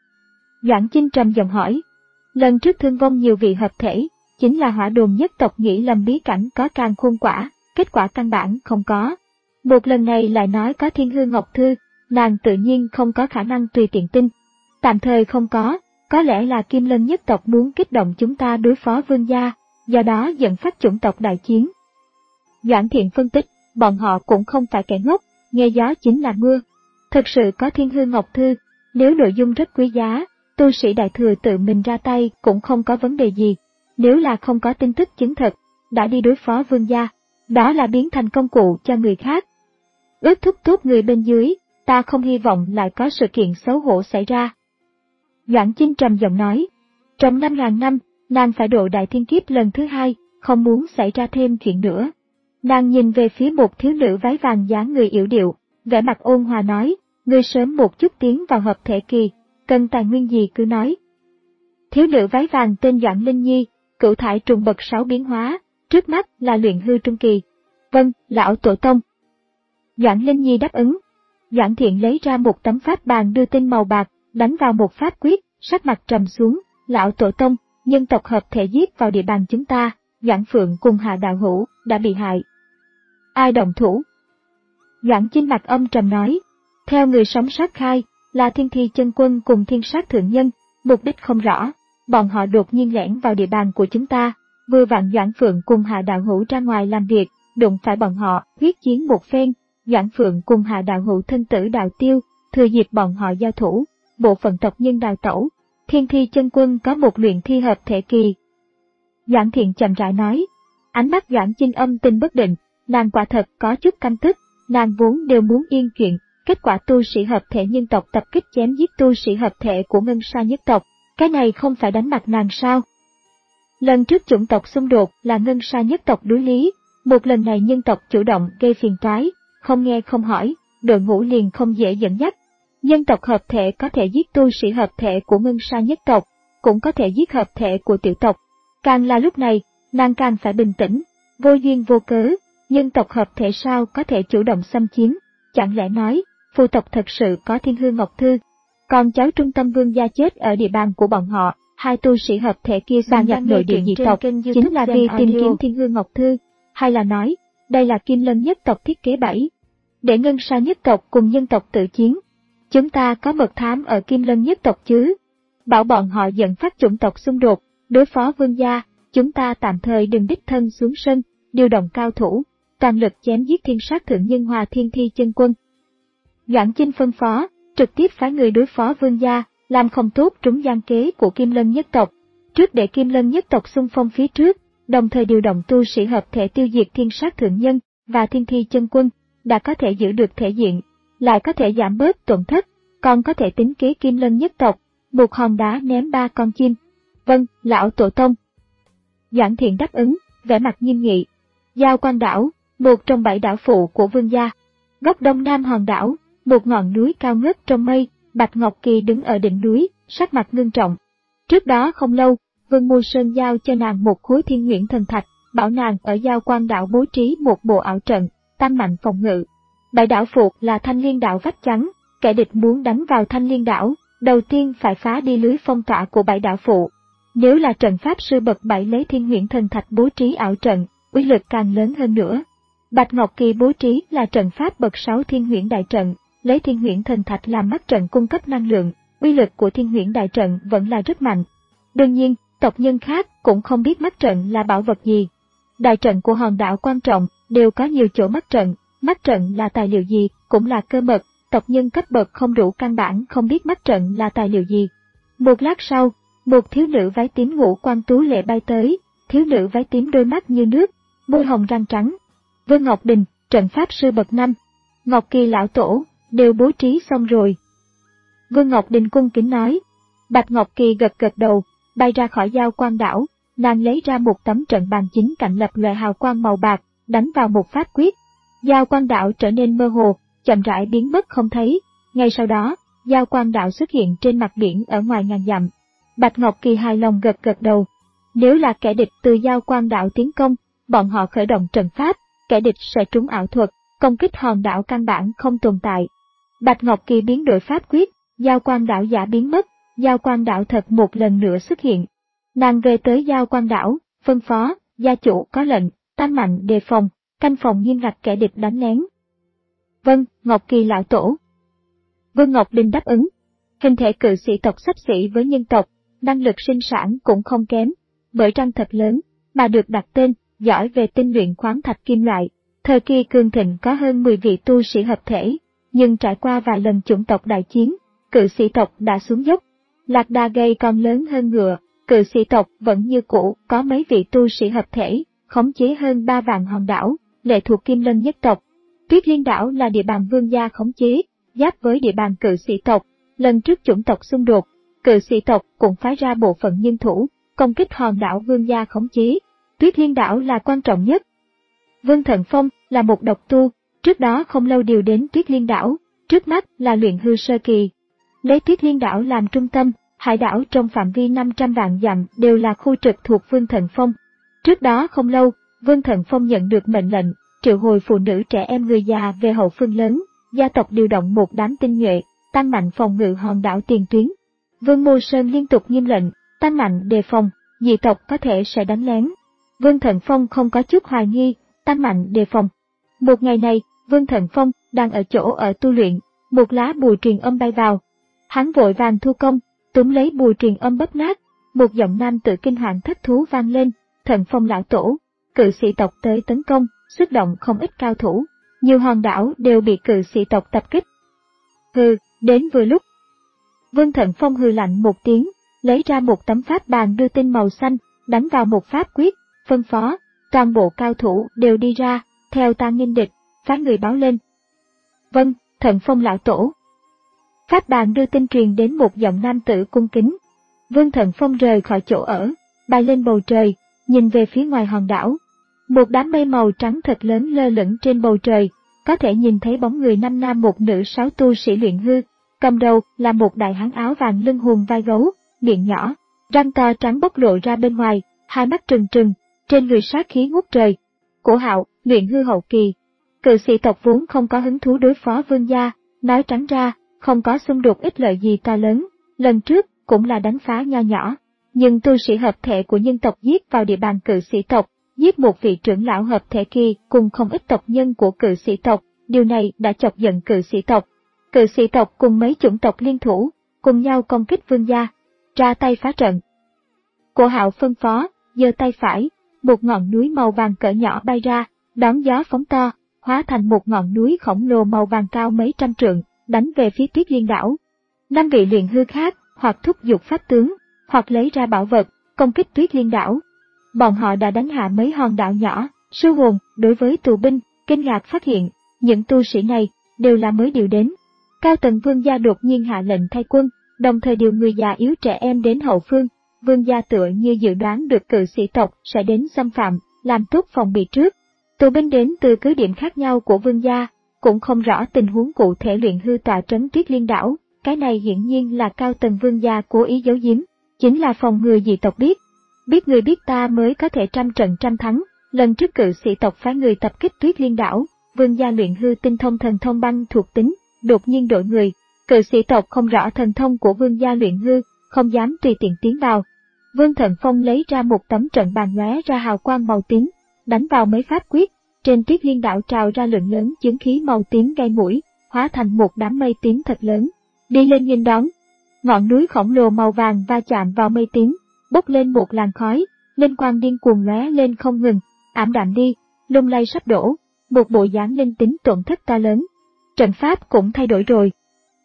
Doãn Chinh trầm giọng hỏi. Lần trước thương vong nhiều vị hợp thể, chính là Hỏa Đồn nhất tộc nghĩ lầm bí cảnh có càn khôn quả, kết quả căn bản không có. Một lần này lại nói có Thiên Hư Ngọc Thư, nàng tự nhiên không có khả năng tùy tiện tin. Tạm thời không có, có lẽ là Kim Lân nhất tộc muốn kích động chúng ta đối phó Vương gia, do đó dẫn phát chủng tộc đại chiến. Doãn Thiện phân tích, bọn họ cũng không phải kẻ ngốc, nghe gió chính là mưa. Thực sự có Thiên Hư Ngọc Thư, nếu nội dung rất quý giá, tu sĩ đại thừa tự mình ra tay cũng không có vấn đề gì. Nếu là không có tin tức chứng thực, đã đi đối phó Vương gia, đó là biến thành công cụ cho người khác. Ước thúc tốt người bên dưới, ta không hy vọng lại có sự kiện xấu hổ xảy ra. Doãn Chinh trầm giọng nói, trong năm ngàn năm, nàng phải độ đại thiên kiếp lần thứ hai, không muốn xảy ra thêm chuyện nữa. Nàng nhìn về phía một thiếu nữ váy vàng dáng người yểu điệu, vẻ mặt ôn hòa nói, ngươi sớm một chút tiến vào hợp thể kỳ, cần tài nguyên gì cứ nói. Thiếu nữ váy vàng tên Doãn Linh Nhi, cửu thải trùng bậc sáu biến hóa, trước mắt là luyện hư trung kỳ. Vâng, lão tổ tông. Doãn Linh Nhi đáp ứng. Doãn Thiện lấy ra một tấm pháp bàn đưa tinh màu bạc, đánh vào một pháp quyết, sắc mặt trầm xuống, lão tổ tông, nhân tộc hợp thể giết vào địa bàn chúng ta, Doãn Phượng cùng Hạ Đạo Hữu đã bị hại. Ai động thủ? Doãn Chinh mặt âm trầm nói, theo người sống sót khai, là Thiên Thi Chân Quân cùng Thiên Sát Thượng Nhân, mục đích không rõ, bọn họ đột nhiên lẻn vào địa bàn của chúng ta, vừa vặn Doãn Phượng cùng Hạ Đạo Hữu ra ngoài làm việc, đụng phải bọn họ, huyết chiến một phen, Doãn Phượng cùng Hạ Đạo Hữu thân tử đạo tiêu, thừa dịp bọn họ giao thủ, bộ phận tộc nhân đào tẩu, Thiên Thi Chân Quân có một luyện thi hợp thể kỳ. Doãn Thiện chậm rãi nói, ánh mắt Doãn Chinh âm tình bất định, nàng quả thật có chút căm tức, nàng vốn đều muốn yên chuyện, kết quả tu sĩ hợp thể nhân tộc tập kích chém giết tu sĩ hợp thể của Ngân Sa nhất tộc, cái này không phải đánh mặt nàng sao? Lần trước chủng tộc xung đột là Ngân Sa nhất tộc đối lý, một lần này nhân tộc chủ động gây phiền toái, không nghe không hỏi, đội ngũ liền không dễ dẫn dắt. Nhân tộc hợp thể có thể giết tu sĩ hợp thể của Ngân Sa nhất tộc, cũng có thể giết hợp thể của tiểu tộc. Càng là lúc này, nàng càng phải bình tĩnh, vô duyên vô cớ, nhân tộc hợp thể sao có thể chủ động xâm chiếm, chẳng lẽ nói, phu tộc thật sự có Thiên Hư Ngọc Thư, còn cháu trung tâm vương gia chết ở địa bàn của bọn họ, hai tu sĩ hợp thể kia sang nhập nội địa dị tộc, chính là vì tìm kiếm Thiên Hư Ngọc Thư, hay là nói, đây là Kim Lân nhất tộc thiết kế bẫy, để Ngân Sa nhất tộc cùng nhân tộc tự chiến. Chúng ta có mật thám ở Kim Lân nhất tộc chứ, bảo bọn họ dẫn phát chủng tộc xung đột, đối phó vương gia, chúng ta tạm thời đừng đích thân xuống sân, điều động cao thủ, toàn lực chém giết Thiên Sát Thượng Nhân hòa Thiên Thi Chân Quân. Doãn Chinh phân phó, trực tiếp phái người đối phó vương gia, làm không tốt trúng gian kế của Kim Lân nhất tộc, trước để Kim Lân nhất tộc xung phong phía trước, đồng thời điều động tu sĩ hợp thể tiêu diệt Thiên Sát Thượng Nhân và Thiên Thi Chân Quân, đã có thể giữ được thể diện, lại có thể giảm bớt tổn thất, còn có thể tính kế Kim Lân nhất tộc, một hòn đá ném ba con chim. Vâng, lão tổ tông. Doãn Thiện đáp ứng, vẻ mặt nghiêm nghị. Giao Quan đảo, một trong bảy đảo phụ của vương gia. Góc đông nam hòn đảo, một ngọn núi cao ngất trong mây, Bạch Ngọc Kỳ đứng ở đỉnh núi, sắc mặt ngưng trọng. Trước đó không lâu, Vương Mưu Sơn giao cho nàng một khối Thiên Huyễn Thần Thạch, bảo nàng ở Giao Quan đảo bố trí một bộ ảo trận, tăng mạnh phòng ngự. Bảy đảo phụ là Thanh Liên đảo vách chắn, kẻ địch muốn đánh vào Thanh Liên đảo, đầu tiên phải phá đi lưới phong tỏa của bảy đảo phụ. Nếu là trận pháp sư bậc bảy lấy Thiên Huyễn Thần Thạch bố trí ảo trận, uy lực càng lớn hơn nữa. Bạch Ngọc Kỳ bố trí là trận pháp bậc sáu Thiên Huyễn Đại Trận, lấy Thiên Huyễn Thần Thạch làm mắt trận cung cấp năng lượng, uy lực của Thiên Huyễn Đại Trận vẫn là rất mạnh. Đương nhiên, tộc nhân khác cũng không biết mắt trận là bảo vật gì. Đại trận của hòn đảo quan trọng đều có nhiều chỗ mắt trận, mắt trận là tài liệu gì cũng là cơ mật, tộc nhân cấp bậc không đủ căn bản không biết mắt trận là tài liệu gì. Một lát sau, một thiếu nữ váy tím ngũ quan tú lệ bay tới, thiếu nữ váy tím đôi mắt như nước, môi hồng răng trắng. Vương Ngọc Đình, trận pháp sư bậc năm, Ngọc Kỳ lão tổ, đều bố trí xong rồi. Vương Ngọc Đình cung kính nói. Bạch Ngọc Kỳ gật gật đầu, bay ra khỏi Giao Quan đảo, nàng lấy ra một tấm trận bàn chính cạnh lập lòe hào quang màu bạc, đánh vào một pháp quyết. Giao Quan đảo trở nên mơ hồ, chậm rãi biến mất không thấy. Ngay sau đó, Giao Quan đảo xuất hiện trên mặt biển ở ngoài ngàn dặm. Bạch Ngọc Kỳ hài lòng gật gật đầu. Nếu là kẻ địch từ Giao Quang đảo tiến công, bọn họ khởi động trận pháp, kẻ địch sẽ trúng ảo thuật, công kích hòn đảo căn bản không tồn tại. Bạch Ngọc Kỳ biến đổi pháp quyết, Giao Quang đảo giả biến mất, Giao Quang đảo thật một lần nữa xuất hiện. Nàng về tới Giao Quang đảo, phân phó, gia chủ có lệnh, tam mạnh đề phòng, canh phòng nghiêm ngặt kẻ địch đánh lén. Vâng, Ngọc Kỳ lão tổ. Vương Ngọc Đình đáp ứng. Hình thể cự sĩ tộc xấp xỉ với nhân tộc, năng lực sinh sản cũng không kém, bởi răng thật lớn, mà được đặt tên, giỏi về tinh luyện khoáng thạch kim loại. Thời kỳ cường thịnh có hơn mười vị tu sĩ hợp thể, nhưng trải qua vài lần chủng tộc đại chiến, cự sĩ tộc đã xuống dốc. Lạc đà gầy còn lớn hơn ngựa, cự sĩ tộc vẫn như cũ, có mấy vị tu sĩ hợp thể, khống chế hơn ba vạn hòn đảo, lệ thuộc Kim Lân nhất tộc. Tuyết Liên đảo là địa bàn Vương gia khống chế, giáp với địa bàn cự sĩ tộc. Lần trước chủng tộc xung đột, cự sĩ tộc cũng phái ra bộ phận nhân thủ, công kích hòn đảo Vương gia khống chế. Tuyết Liên đảo là quan trọng nhất. Vương Thần Phong là một độc tu, trước đó không lâu điều đến Tuyết Liên đảo, trước mắt là luyện hư sơ kỳ. Lấy Tuyết Liên đảo làm trung tâm, hải đảo trong phạm vi năm trăm vạn dặm đều là khu trực thuộc Vương Thần Phong. Trước đó không lâu, Vương Thần Phong nhận được mệnh lệnh, triệu hồi phụ nữ trẻ em người già về hậu phương lớn, gia tộc điều động một đám tinh nhuệ, tăng mạnh phòng ngự hòn đảo tiền tuyến. Vương Mô Sơn liên tục nghiêm lệnh, tăng mạnh đề phòng, dị tộc có thể sẽ đánh lén. Vương Thần Phong không có chút hoài nghi, tăng mạnh đề phòng. Một ngày này, Vương Thần Phong đang ở chỗ ở tu luyện, một lá bùa truyền âm bay vào. Hắn vội vàng thu công, túm lấy bùa truyền âm bóp nát, một giọng nam tự kinh hoàng thất thú vang lên, Thần Phong lão tổ, cự sĩ tộc tới tấn công, xuất động không ít cao thủ, nhiều hòn đảo đều bị cự sĩ tộc tập kích. Hừ, đến vừa lúc. Vương Thần Phong hừ lạnh một tiếng, lấy ra một tấm pháp bàn đưa tin màu xanh, đánh vào một pháp quyết, phân phó, toàn bộ cao thủ đều đi ra, theo ta nghênh địch, phái người báo lên. Vâng, Thần Phong lão tổ. Pháp bàn đưa tin truyền đến một giọng nam tử cung kính. Vương Thần Phong rời khỏi chỗ ở, bay lên bầu trời, nhìn về phía ngoài hòn đảo. Một đám mây màu trắng thật lớn lơ lửng trên bầu trời, có thể nhìn thấy bóng người năm nam một nữ sáu tu sĩ luyện hư, cầm đầu là một đại hán áo vàng lưng hùm vai gấu, miệng nhỏ, răng to trắng bốc lộ ra bên ngoài, hai mắt trừng trừng, trên người sát khí ngút trời. Cổ Hạo, luyện hư hậu kỳ. Cự sĩ tộc vốn không có hứng thú đối phó Vương gia, nói trắng ra, không có xung đột ích lợi gì to lớn, lần trước cũng là đánh phá nho nhỏ, nhưng tu sĩ hợp thể của nhân tộc giết vào địa bàn cự sĩ tộc, giết một vị trưởng lão hợp thể kỳ cùng không ít tộc nhân của cự sĩ tộc, điều này đã chọc giận cự sĩ tộc. Cự sĩ tộc cùng mấy chủng tộc liên thủ, cùng nhau công kích Vương gia, ra tay phá trận. Cổ Hạo phân phó, giơ tay phải, một ngọn núi màu vàng cỡ nhỏ bay ra, đón gió phóng to, hóa thành một ngọn núi khổng lồ màu vàng cao mấy trăm trượng, đánh về phía Tuyết Liên đảo. Năm vị luyện hư khác, hoặc thúc giục pháp tướng, hoặc lấy ra bảo vật, công kích Tuyết Liên đảo. Bọn họ đã đánh hạ mấy hòn đảo nhỏ, sư hồn, đối với tù binh, kinh ngạc phát hiện, những tu sĩ này, đều là mới điều đến. Cao tầng Vương gia đột nhiên hạ lệnh thay quân, đồng thời điều người già yếu trẻ em đến hậu phương. Vương gia tựa như dự đoán được cự sĩ tộc sẽ đến xâm phạm, làm tốt phòng bị trước. Tù binh đến từ cứ điểm khác nhau của Vương gia, cũng không rõ tình huống cụ thể luyện hư tọa trấn Tuyết Liên đảo, cái này hiển nhiên là cao tầng Vương gia cố ý giấu giếm, chính là phòng ngừa dị tộc biết. Biết người biết ta mới có thể trăm trận trăm thắng, lần trước cự sĩ tộc phái người tập kích Tuyết Liên đảo, Vương gia luyện hư tinh thông thần thông băng thuộc tính, đột nhiên đổi người, cự sĩ tộc không rõ thần thông của Vương gia luyện hư, không dám tùy tiện tiến vào. Vương Thần Phong lấy ra một tấm trận bàn lóe ra hào quang màu tím, đánh vào mấy pháp quyết, trên Tuyết Liên đảo trào ra lượng lớn chứng khí màu tím gây mũi, hóa thành một đám mây tím thật lớn, đi lên nghênh đón. Ngọn núi khổng lồ màu vàng va chạm vào mây tím, bốc lên một làn khói, linh quang điên cuồng lóe lên không ngừng, ảm đạm đi, lung lay sắp đổ, một bộ dáng linh tính tổn thất to lớn. Trận pháp cũng thay đổi rồi.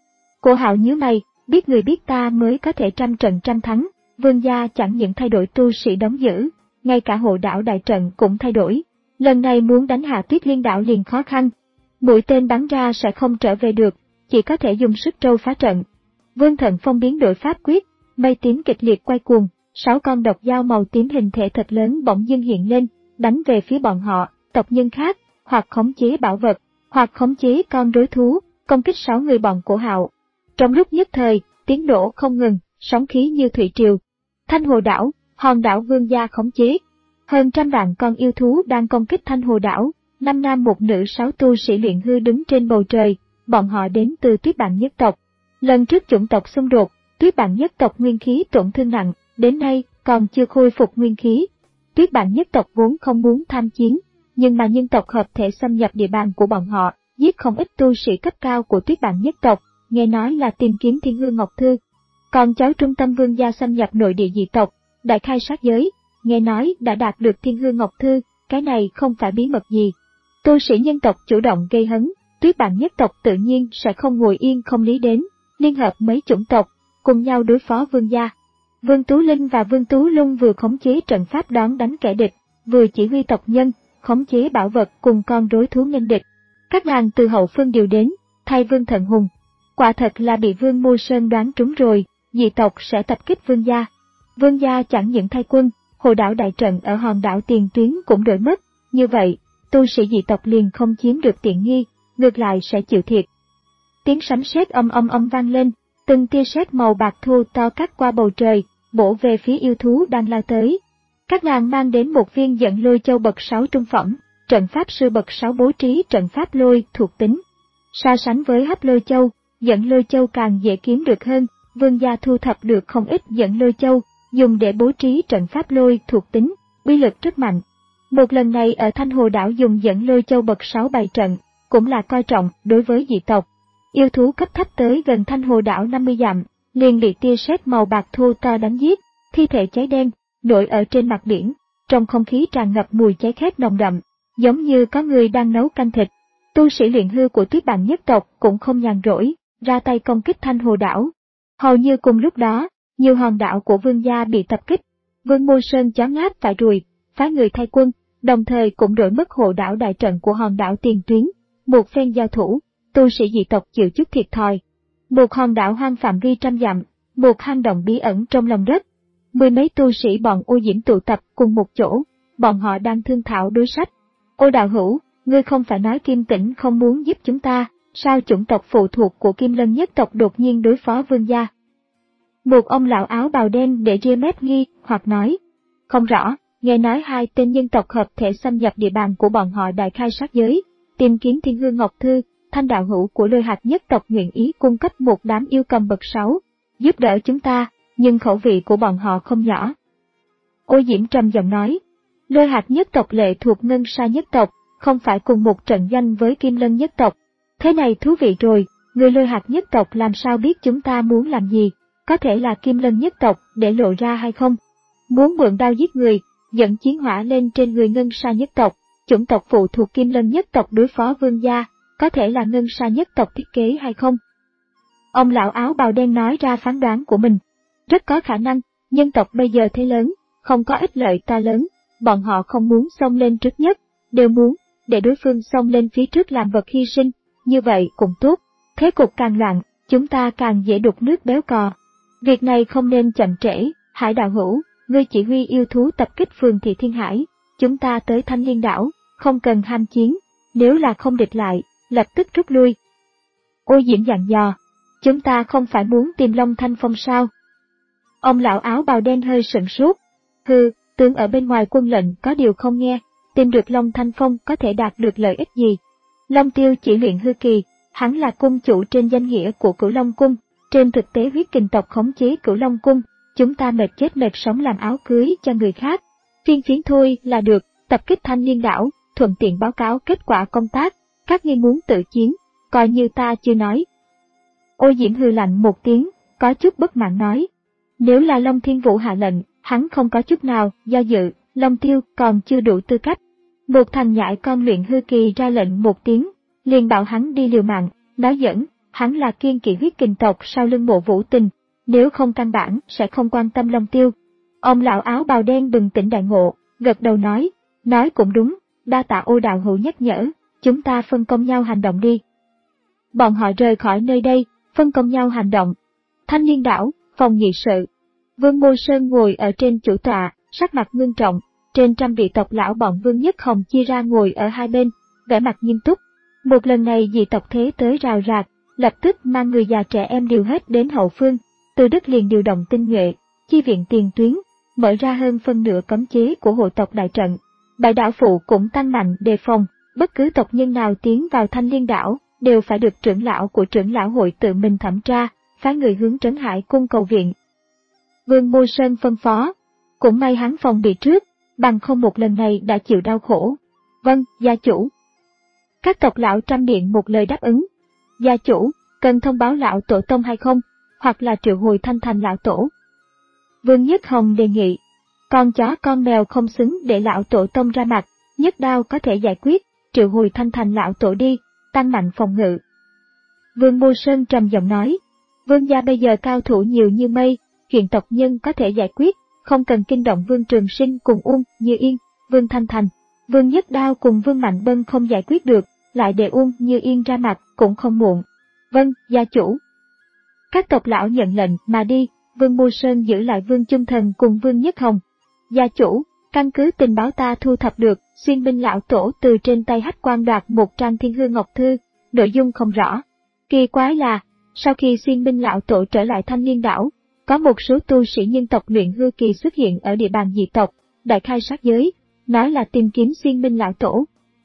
Cổ Hạo nhíu mày, biết người biết ta mới có thể trăm trận trăm thắng. Vương gia chẳng những thay đổi tu sĩ đóng giữ, ngay cả hộ đảo đại trận cũng thay đổi. Lần này muốn đánh hạ Tuyết Liên đảo liền khó khăn. Mũi tên bắn ra sẽ không trở về được, chỉ có thể dùng sức trâu phá trận. Vương Thần Phong biến đổi pháp quyết, mây tím kịch liệt quay cuồng, sáu con độc dao màu tím hình thể thật lớn bỗng dưng hiện lên, đánh về phía bọn họ, tộc nhân khác, hoặc khống chế bảo vật, hoặc khống chế con đối thú, công kích sáu người bọn Cổ Hạo. Trong lúc nhất thời, tiếng nổ không ngừng, sóng khí như thủy triều. Thanh Hồ đảo, hòn đảo Vương gia khống chế. Hơn trăm vạn con yêu thú đang công kích Thanh Hồ đảo, năm nam một nữ sáu tu sĩ luyện hư đứng trên bầu trời, bọn họ đến từ Tuyết Bản nhất tộc. Lần trước chủng tộc xung đột, Tuyết Bản nhất tộc nguyên khí tổn thương nặng, đến nay còn chưa khôi phục nguyên khí. Tuyết Bản nhất tộc vốn không muốn tham chiến, nhưng mà nhân tộc hợp thể xâm nhập địa bàn của bọn họ, giết không ít tu sĩ cấp cao của Tuyết Bản nhất tộc, nghe nói là tìm kiếm Thiên Hư Ngọc Thư. Còn cháu trung tâm vương gia xâm nhập nội địa dị tộc, đại khai sát giới, nghe nói đã đạt được Thiên Hư Ngọc Thư, cái này không phải bí mật gì. Tu sĩ nhân tộc chủ động gây hấn, Tuyết Bản nhất tộc tự nhiên sẽ không ngồi yên không lý đến, liên hợp mấy chủng tộc, cùng nhau đối phó vương gia. Vương Tú Linh và Vương Tú Lung vừa khống chế trận pháp đón đánh kẻ địch, vừa chỉ huy tộc nhân, khống chế bảo vật cùng con rối thú nghênh địch. Các nàng từ hậu phương điều đến, thay Vương Thận Hùng. Quả thật là bị Vương Mô Sơn đoán trúng rồi, dị tộc sẽ tập kích vương gia. Vương gia chẳng những thay quân, hồ đảo đại trận ở hòn đảo Tiền Tuyến cũng đổi mất, như vậy, tu sĩ dị tộc liền không chiếm được tiện nghi, ngược lại sẽ chịu thiệt. Tiếng sấm sét âm âm âm vang lên, từng tia sét màu bạc thô to cắt qua bầu trời, bổ về phía yêu thú đang lao tới. Các nàng mang đến một viên dẫn lôi châu bậc sáu trung phẩm, trận pháp sư bậc sáu bố trí trận pháp lôi thuộc tính. So sánh với hấp lôi châu, dẫn lôi châu càng dễ kiếm được hơn, vương gia thu thập được không ít dẫn lôi châu, dùng để bố trí trận pháp lôi thuộc tính, uy lực rất mạnh. Một lần này ở Thanh Hồ đảo dùng dẫn lôi châu bậc sáu bày trận, cũng là coi trọng đối với dị tộc. Yêu thú cấp thấp tới gần Thanh Hồ đảo năm mươi dặm, liền bị tia sét màu bạc thô to đánh giết, thi thể cháy đen, nổi ở trên mặt biển, trong không khí tràn ngập mùi cháy khét nồng đậm, giống như có người đang nấu canh thịt. Tu sĩ luyện hư của Tuyết Bản nhất tộc cũng không nhàn rỗi, ra tay công kích Thanh Hồ đảo. Hầu như cùng lúc đó, nhiều hòn đảo của vương gia bị tập kích. Vương Mô Sơn chó ngáp phải ruồi, phái người thay quân, đồng thời cũng đổi mất hộ đảo đại trận của hòn đảo Tiền Tuyến. Một phen giao thủ, tu sĩ dị tộc chịu chút thiệt thòi. Một hòn đảo hoang phạm vi trăm dặm, một hang động bí ẩn trong lòng đất. Mười mấy tu sĩ bọn Ô Diễm tụ tập cùng một chỗ, bọn họ đang thương thảo đối sách. Ô đạo hữu, ngươi không phải nói Kim Tĩnh không muốn giúp chúng ta, sao chủng tộc phụ thuộc của Kim Lân nhất tộc đột nhiên đối phó vương gia? Một ông lão áo bào đen để ria mép nghi, hoặc nói, không rõ, nghe nói hai tên nhân tộc hợp thể xâm nhập địa bàn của bọn họ đại khai sát giới, tìm kiếm Thiên Hư Ngọc Thư, Thanh đạo hữu của Lôi Hạt nhất tộc nguyện ý cung cấp một đám yêu cầm bậc sáu, giúp đỡ chúng ta, nhưng khẩu vị của bọn họ không nhỏ. Ô Diễm trầm giọng nói, Lôi Hạt nhất tộc lệ thuộc Ngân Sa nhất tộc, không phải cùng một trận danh với Kim Lân nhất tộc. Thế này thú vị rồi, người Lôi Hạt nhất tộc làm sao biết chúng ta muốn làm gì, có thể là Kim Lân nhất tộc để lộ ra hay không? Muốn mượn đao giết người, dẫn chiến hỏa lên trên người Ngân Sa nhất tộc, chủng tộc phụ thuộc Kim Lân nhất tộc đối phó vương gia, có thể là Ngân Sa nhất tộc thiết kế hay không? Ông lão áo bào đen nói ra phán đoán của mình. Rất có khả năng, nhân tộc bây giờ thế lớn, không có ích lợi to lớn, bọn họ không muốn xông lên trước nhất, đều muốn để đối phương xông lên phía trước làm vật hy sinh, như vậy cũng tốt. Thế cục càng loạn, chúng ta càng dễ đục nước béo cò. Việc này không nên chậm trễ. Hải đạo hữu, ngươi chỉ huy yêu thú tập kích phường thị Thiên Hải, chúng ta tới Thanh Liên đảo, không cần ham chiến, nếu là không địch lại, lập tức rút lui. Ô Diễm dặn dò, chúng ta không phải muốn tìm Long Thanh Phong sao? Ông lão áo bào đen hơi sửng sốt. Hừ, tướng ở bên ngoài quân lệnh có điều không nghe, tìm được Long Thanh Phong có thể đạt được lợi ích gì? Long Tiêu chỉ luyện hư kỳ, hắn là cung chủ trên danh nghĩa của Cửu Long Cung, trên thực tế huyết kình tộc khống chế Cửu Long Cung, chúng ta mệt chết mệt sống làm áo cưới cho người khác. Phiên phiến thôi là được, tập kích Thanh Liên đảo, thuận tiện báo cáo kết quả công tác, các ngươi muốn tự chiến, coi như ta chưa nói. Ô Diễm hừ lạnh một tiếng, có chút bất mãn nói. Nếu là Long Thiên Vũ hạ lệnh, hắn không có chút nào do dự, Long Tiêu còn chưa đủ tư cách. Một thằng nhãi con luyện hư kỳ ra lệnh một tiếng, liền bảo hắn đi liều mạng, nói giỡn, hắn là kiên kỵ huyết kình tộc sau lưng Mộ Vũ Tình, nếu không căn bản sẽ không quan tâm Long Tiêu. Ông lão áo bào đen bừng tỉnh đại ngộ, gật đầu nói, nói cũng đúng, đa tạ Ô đạo hữu nhắc nhở, chúng ta phân công nhau hành động đi. Bọn họ rời khỏi nơi đây, phân công nhau hành động. Thanh Liên đảo, phòng nghị sự. Vương Mô Sơn ngồi ở trên chủ tọa, sắc mặt ngưng trọng, trên trăm vị tộc lão bọn Vương Nhất Hồng chia ra ngồi ở hai bên, vẻ mặt nghiêm túc. Một lần này dị tộc thế tới rào rạc, lập tức mang người già trẻ em điều hết đến hậu phương, Từ Đức liền điều động tinh nhuệ, chi viện Tiền Tuyến, mở ra hơn phân nửa cấm chế của hộ tộc đại trận. Bảy đảo phụ cũng tăng mạnh đề phòng, bất cứ tộc nhân nào tiến vào Thanh Liên đảo đều phải được trưởng lão của trưởng lão hội tự mình thẩm tra, phái người hướng Trấn Hải cung cầu viện. Vương Mô Sơn phân phó, cũng may hắn phòng bị trước, bằng không một lần này đã chịu đau khổ. Vâng, gia chủ. Các tộc lão trăm miệng một lời đáp ứng. Gia chủ, cần thông báo lão tổ tông hay không, hoặc là triệu hồi Thanh Thành lão tổ. Vương Nhất Hồng đề nghị, con chó con mèo không xứng để lão tổ tông ra mặt, nhất đao có thể giải quyết, triệu hồi Thanh Thành lão tổ đi, tăng mạnh phòng ngự. Vương Mô Sơn trầm giọng nói, vương gia bây giờ cao thủ nhiều như mây, chuyện tộc nhân có thể giải quyết, không cần kinh động Vương Trường Sinh cùng Uông Như Yên, Vương Thanh Thành, Vương Nhất Đao cùng Vương Mạnh Bân không giải quyết được, lại để Uông Như Yên ra mặt cũng không muộn. Vâng, gia chủ. Các tộc lão nhận lệnh mà đi, Vương Mô Sơn giữ lại Vương Chung Thần cùng Vương Nhất Hồng. Gia chủ, căn cứ tình báo ta thu thập được, Xuyên Minh lão tổ từ trên tay Hách Quan đoạt một trang Thiên Hư Ngọc Thư, nội dung không rõ. Kỳ quái là, sau khi Xuyên Minh lão tổ trở lại Thanh Liên đảo, có một số tu sĩ nhân tộc luyện hư kỳ xuất hiện ở địa bàn dị tộc, đại khai sát giới, nói là tìm kiếm Xuyên Minh lão tổ.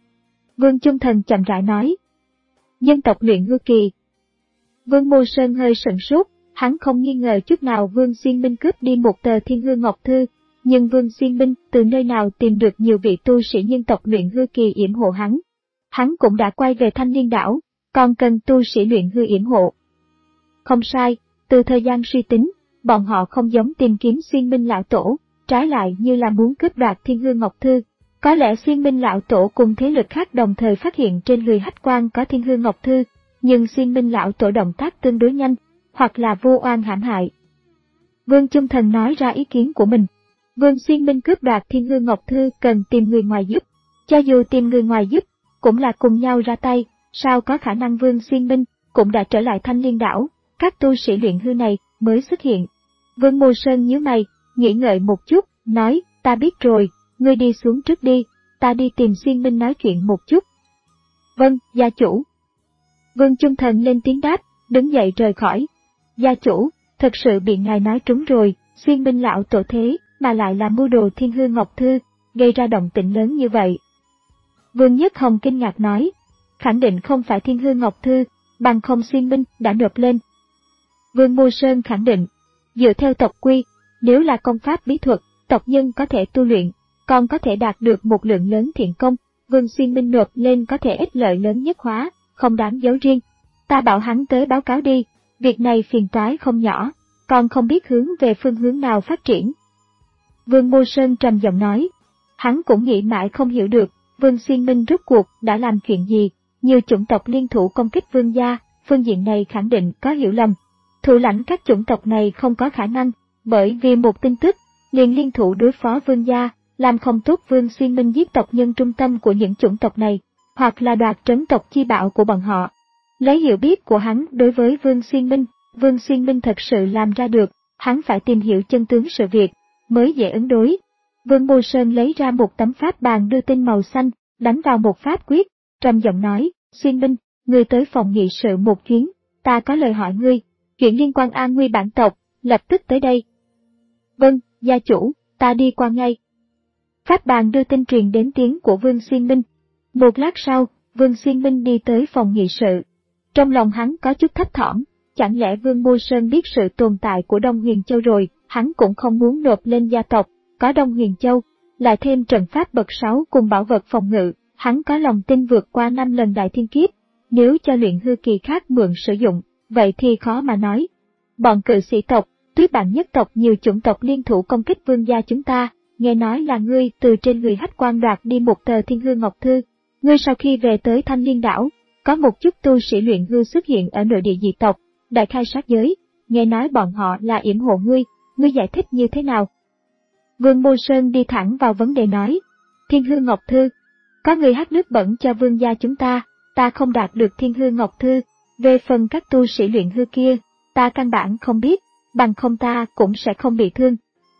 Vương Chung Thần chậm rãi nói, nhân tộc luyện hư kỳ. Vương Mô Sơn hơi sửng sốt, hắn không nghi ngờ chút nào Vương Xuyên Minh cướp đi một tờ Thiên Hư Ngọc Thư, nhưng Vương Xuyên Minh từ nơi nào tìm được nhiều vị tu sĩ nhân tộc luyện hư kỳ yểm hộ hắn. Hắn cũng đã quay về Thanh Liên đảo, còn cần tu sĩ luyện hư yểm hộ. Không sai, từ thời gian suy tính, bọn họ không giống tìm kiếm Xuyên Minh lão tổ, trái lại như là muốn cướp đoạt Thiên Hư Ngọc Thư. Có lẽ Xuyên Minh lão tổ cùng thế lực khác đồng thời phát hiện trên người Hách Quan có Thiên Hư Ngọc Thư, nhưng Xuyên Minh lão tổ động tác tương đối nhanh, hoặc là vô oan hãm hại. Vương Chung Thần nói ra ý kiến của mình. Vương Xuyên Minh cướp đoạt Thiên Hư Ngọc Thư cần tìm người ngoài giúp. Cho dù tìm người ngoài giúp, cũng là cùng nhau ra tay, sao có khả năng Vương Xuyên Minh cũng đã trở lại Thanh Liên đảo, các tu sĩ luyện hư này mới xuất hiện. Vương Mô Sơn nhíu mày, nghĩ ngợi một chút, nói, ta biết rồi, ngươi đi xuống trước đi, ta đi tìm Xuyên Minh nói chuyện một chút. Vâng, gia chủ. Vương Chung Thần lên tiếng đáp, đứng dậy rời khỏi. Gia chủ, thật sự bị ngài nói trúng rồi, Xuyên Minh lão tổ thế, mà lại là mưu đồ Thiên Hư Ngọc Thư, gây ra động tĩnh lớn như vậy. Vương Nhất Hồng kinh ngạc nói, khẳng định không phải Thiên Hư Ngọc Thư, bằng không Xuyên Minh đã nộp lên. Vương Mô Sơn khẳng định, dựa theo tộc quy, nếu là công pháp bí thuật, tộc nhân có thể tu luyện, còn có thể đạt được một lượng lớn thiện công, Vương Xuyên Minh nộp lên có thể ích lợi lớn nhất hóa, không đáng giấu riêng. Ta bảo hắn tới báo cáo đi, việc này phiền toái không nhỏ, còn không biết hướng về phương hướng nào phát triển. Vương Mô Sơn trầm giọng nói, hắn cũng nghĩ mãi không hiểu được, Vương Xuyên Minh rốt cuộc đã làm chuyện gì, nhiều chủng tộc liên thủ công kích Vương gia, phương diện này khẳng định có hiểu lầm. Thủ lãnh các chủng tộc này không có khả năng, bởi vì một tin tức, liền liên thủ đối phó Vương gia, làm không tốt Vương Xuyên Minh giết tộc nhân trung tâm của những chủng tộc này, hoặc là đoạt trấn tộc chi bảo của bọn họ. Lấy hiểu biết của hắn đối với Vương Xuyên Minh, Vương Xuyên Minh thật sự làm ra được, hắn phải tìm hiểu chân tướng sự việc, mới dễ ứng đối. Vương Mô Sơn lấy ra một tấm pháp bàn đưa tin màu xanh, đánh vào một pháp quyết, trầm giọng nói, Xuyên Minh, ngươi tới phòng nghị sự một chuyến, ta có lời hỏi ngươi, chuyện liên quan an nguy bản tộc, lập tức tới đây. Vâng, gia chủ, ta đi qua ngay. Pháp bàn đưa tin truyền đến tiếng của Vương Xuyên Minh. Một lát sau, Vương Xuyên Minh đi tới phòng nghị sự. Trong lòng hắn có chút thấp thỏm, chẳng lẽ Vương Mô Sơn biết sự tồn tại của Đông Huyền Châu rồi, hắn cũng không muốn nộp lên gia tộc, có Đông Huyền Châu, lại thêm trận pháp bậc sáu cùng bảo vật phòng ngự, hắn có lòng tin vượt qua năm lần đại thiên kiếp, nếu cho luyện hư kỳ khác mượn sử dụng, vậy thì khó mà nói. Bọn cự sĩ tộc, Tuyết Bản nhất tộc nhiều chủng tộc liên thủ công kích Vương gia chúng ta, nghe nói là ngươi từ trên người Hách Quan đoạt đi một tờ Thiên Hư Ngọc Thư, ngươi sau khi về tới Thanh Liên đảo, có một chút tu sĩ luyện hư xuất hiện ở nội địa dị tộc, đại khai sát giới, nghe nói bọn họ là yểm hộ ngươi, ngươi giải thích như thế nào? Vương Mô Sơn đi thẳng vào vấn đề nói, Thiên Hư Ngọc Thư, có người hắt nước bẩn cho Vương gia chúng ta, ta không đạt được Thiên Hư Ngọc Thư, về phần các tu sĩ luyện hư kia, ta căn bản không biết, bằng không ta cũng sẽ không bị thương.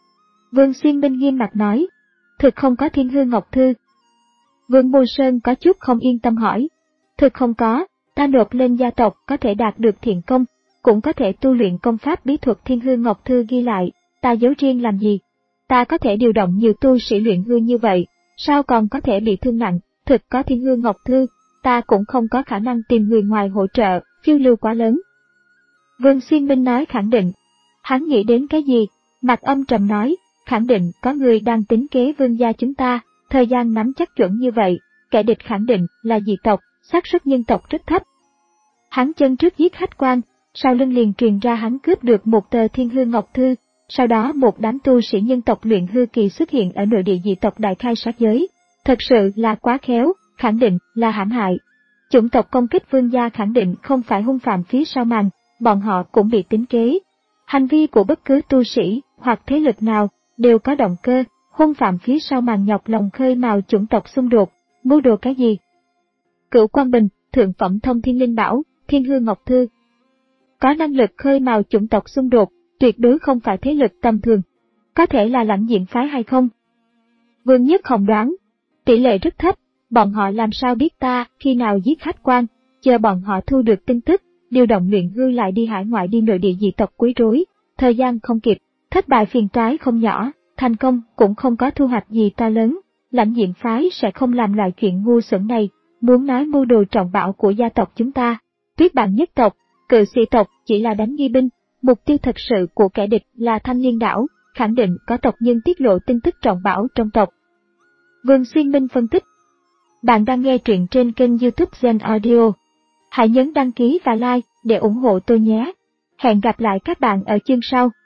Vương Xuyên Minh nghiêm mặt nói, thực không có Thiên Hư Ngọc Thư. Vương Mô Sơn có chút không yên tâm hỏi, thực không có, ta nộp lên gia tộc có thể đạt được thiện công, cũng có thể tu luyện công pháp bí thuật Thiên Hư Ngọc Thư ghi lại, ta giấu riêng làm gì? ta có thể điều động nhiều tu sĩ luyện hư như vậy, sao còn có thể bị thương nặng, thực có Thiên Hương Ngọc Thư, ta cũng không có khả năng tìm người ngoài hỗ trợ, phiêu lưu quá lớn. Vương Xuyên Minh nói khẳng định. Hắn nghĩ đến cái gì? Mạc Âm trầm nói, khẳng định có người đang tính kế Vương gia chúng ta, thời gian nắm chắc chuẩn như vậy, kẻ địch khẳng định là dị tộc, xác suất nhân tộc rất thấp. Hắn chân trước giết khách quan, sau lưng liền truyền ra hắn cướp được một tờ Thiên Hương Ngọc Thư, sau đó một đám tu sĩ nhân tộc luyện hư kỳ xuất hiện ở nội địa dị tộc đại khai sát giới. Thật sự là quá khéo, khẳng định là hãm hại. Chủng tộc công kích Vương gia khẳng định không phải hung phạm phía sau màn, bọn họ cũng bị tính kế. Hành vi của bất cứ tu sĩ hoặc thế lực nào đều có động cơ, hung phạm phía sau màn nhọc lòng khơi mào chủng tộc xung đột, mưu đồ cái gì? Cửu Quang Bình, thượng phẩm thông thiên linh bảo, Thiên Hương Ngọc Thư. Có năng lực khơi mào chủng tộc xung đột, tuyệt đối không phải thế lực tầm thường. Có thể là Lãnh Diện phái hay không? Vương Nhất Hồng đoán, tỷ lệ rất thấp, bọn họ làm sao biết ta khi nào giết khách quan, chờ bọn họ thu được tin tức, điều động luyện hư lại đi hải ngoại đi nội địa dị tộc quấy rối, thời gian không kịp, thất bại phiền toái không nhỏ, thành công cũng không có thu hoạch gì to lớn, Lãnh Diện phái sẽ không làm loại chuyện ngu xuẩn này, muốn nói mưu đồ trọng bảo của gia tộc chúng ta. Tuyết Bạn nhất tộc, Cự Sĩ tộc chỉ là đánh nghi binh, mục tiêu thật sự của kẻ địch là Thanh Liên đảo, khẳng định có tộc nhân tiết lộ tin tức trọng bảo trong tộc. Vương Xuyên Minh phân tích. Bạn đang nghe truyện trên kênh YouTube Zen Audio. Hãy nhấn đăng ký và like để ủng hộ tôi nhé. Hẹn gặp lại các bạn ở chương sau.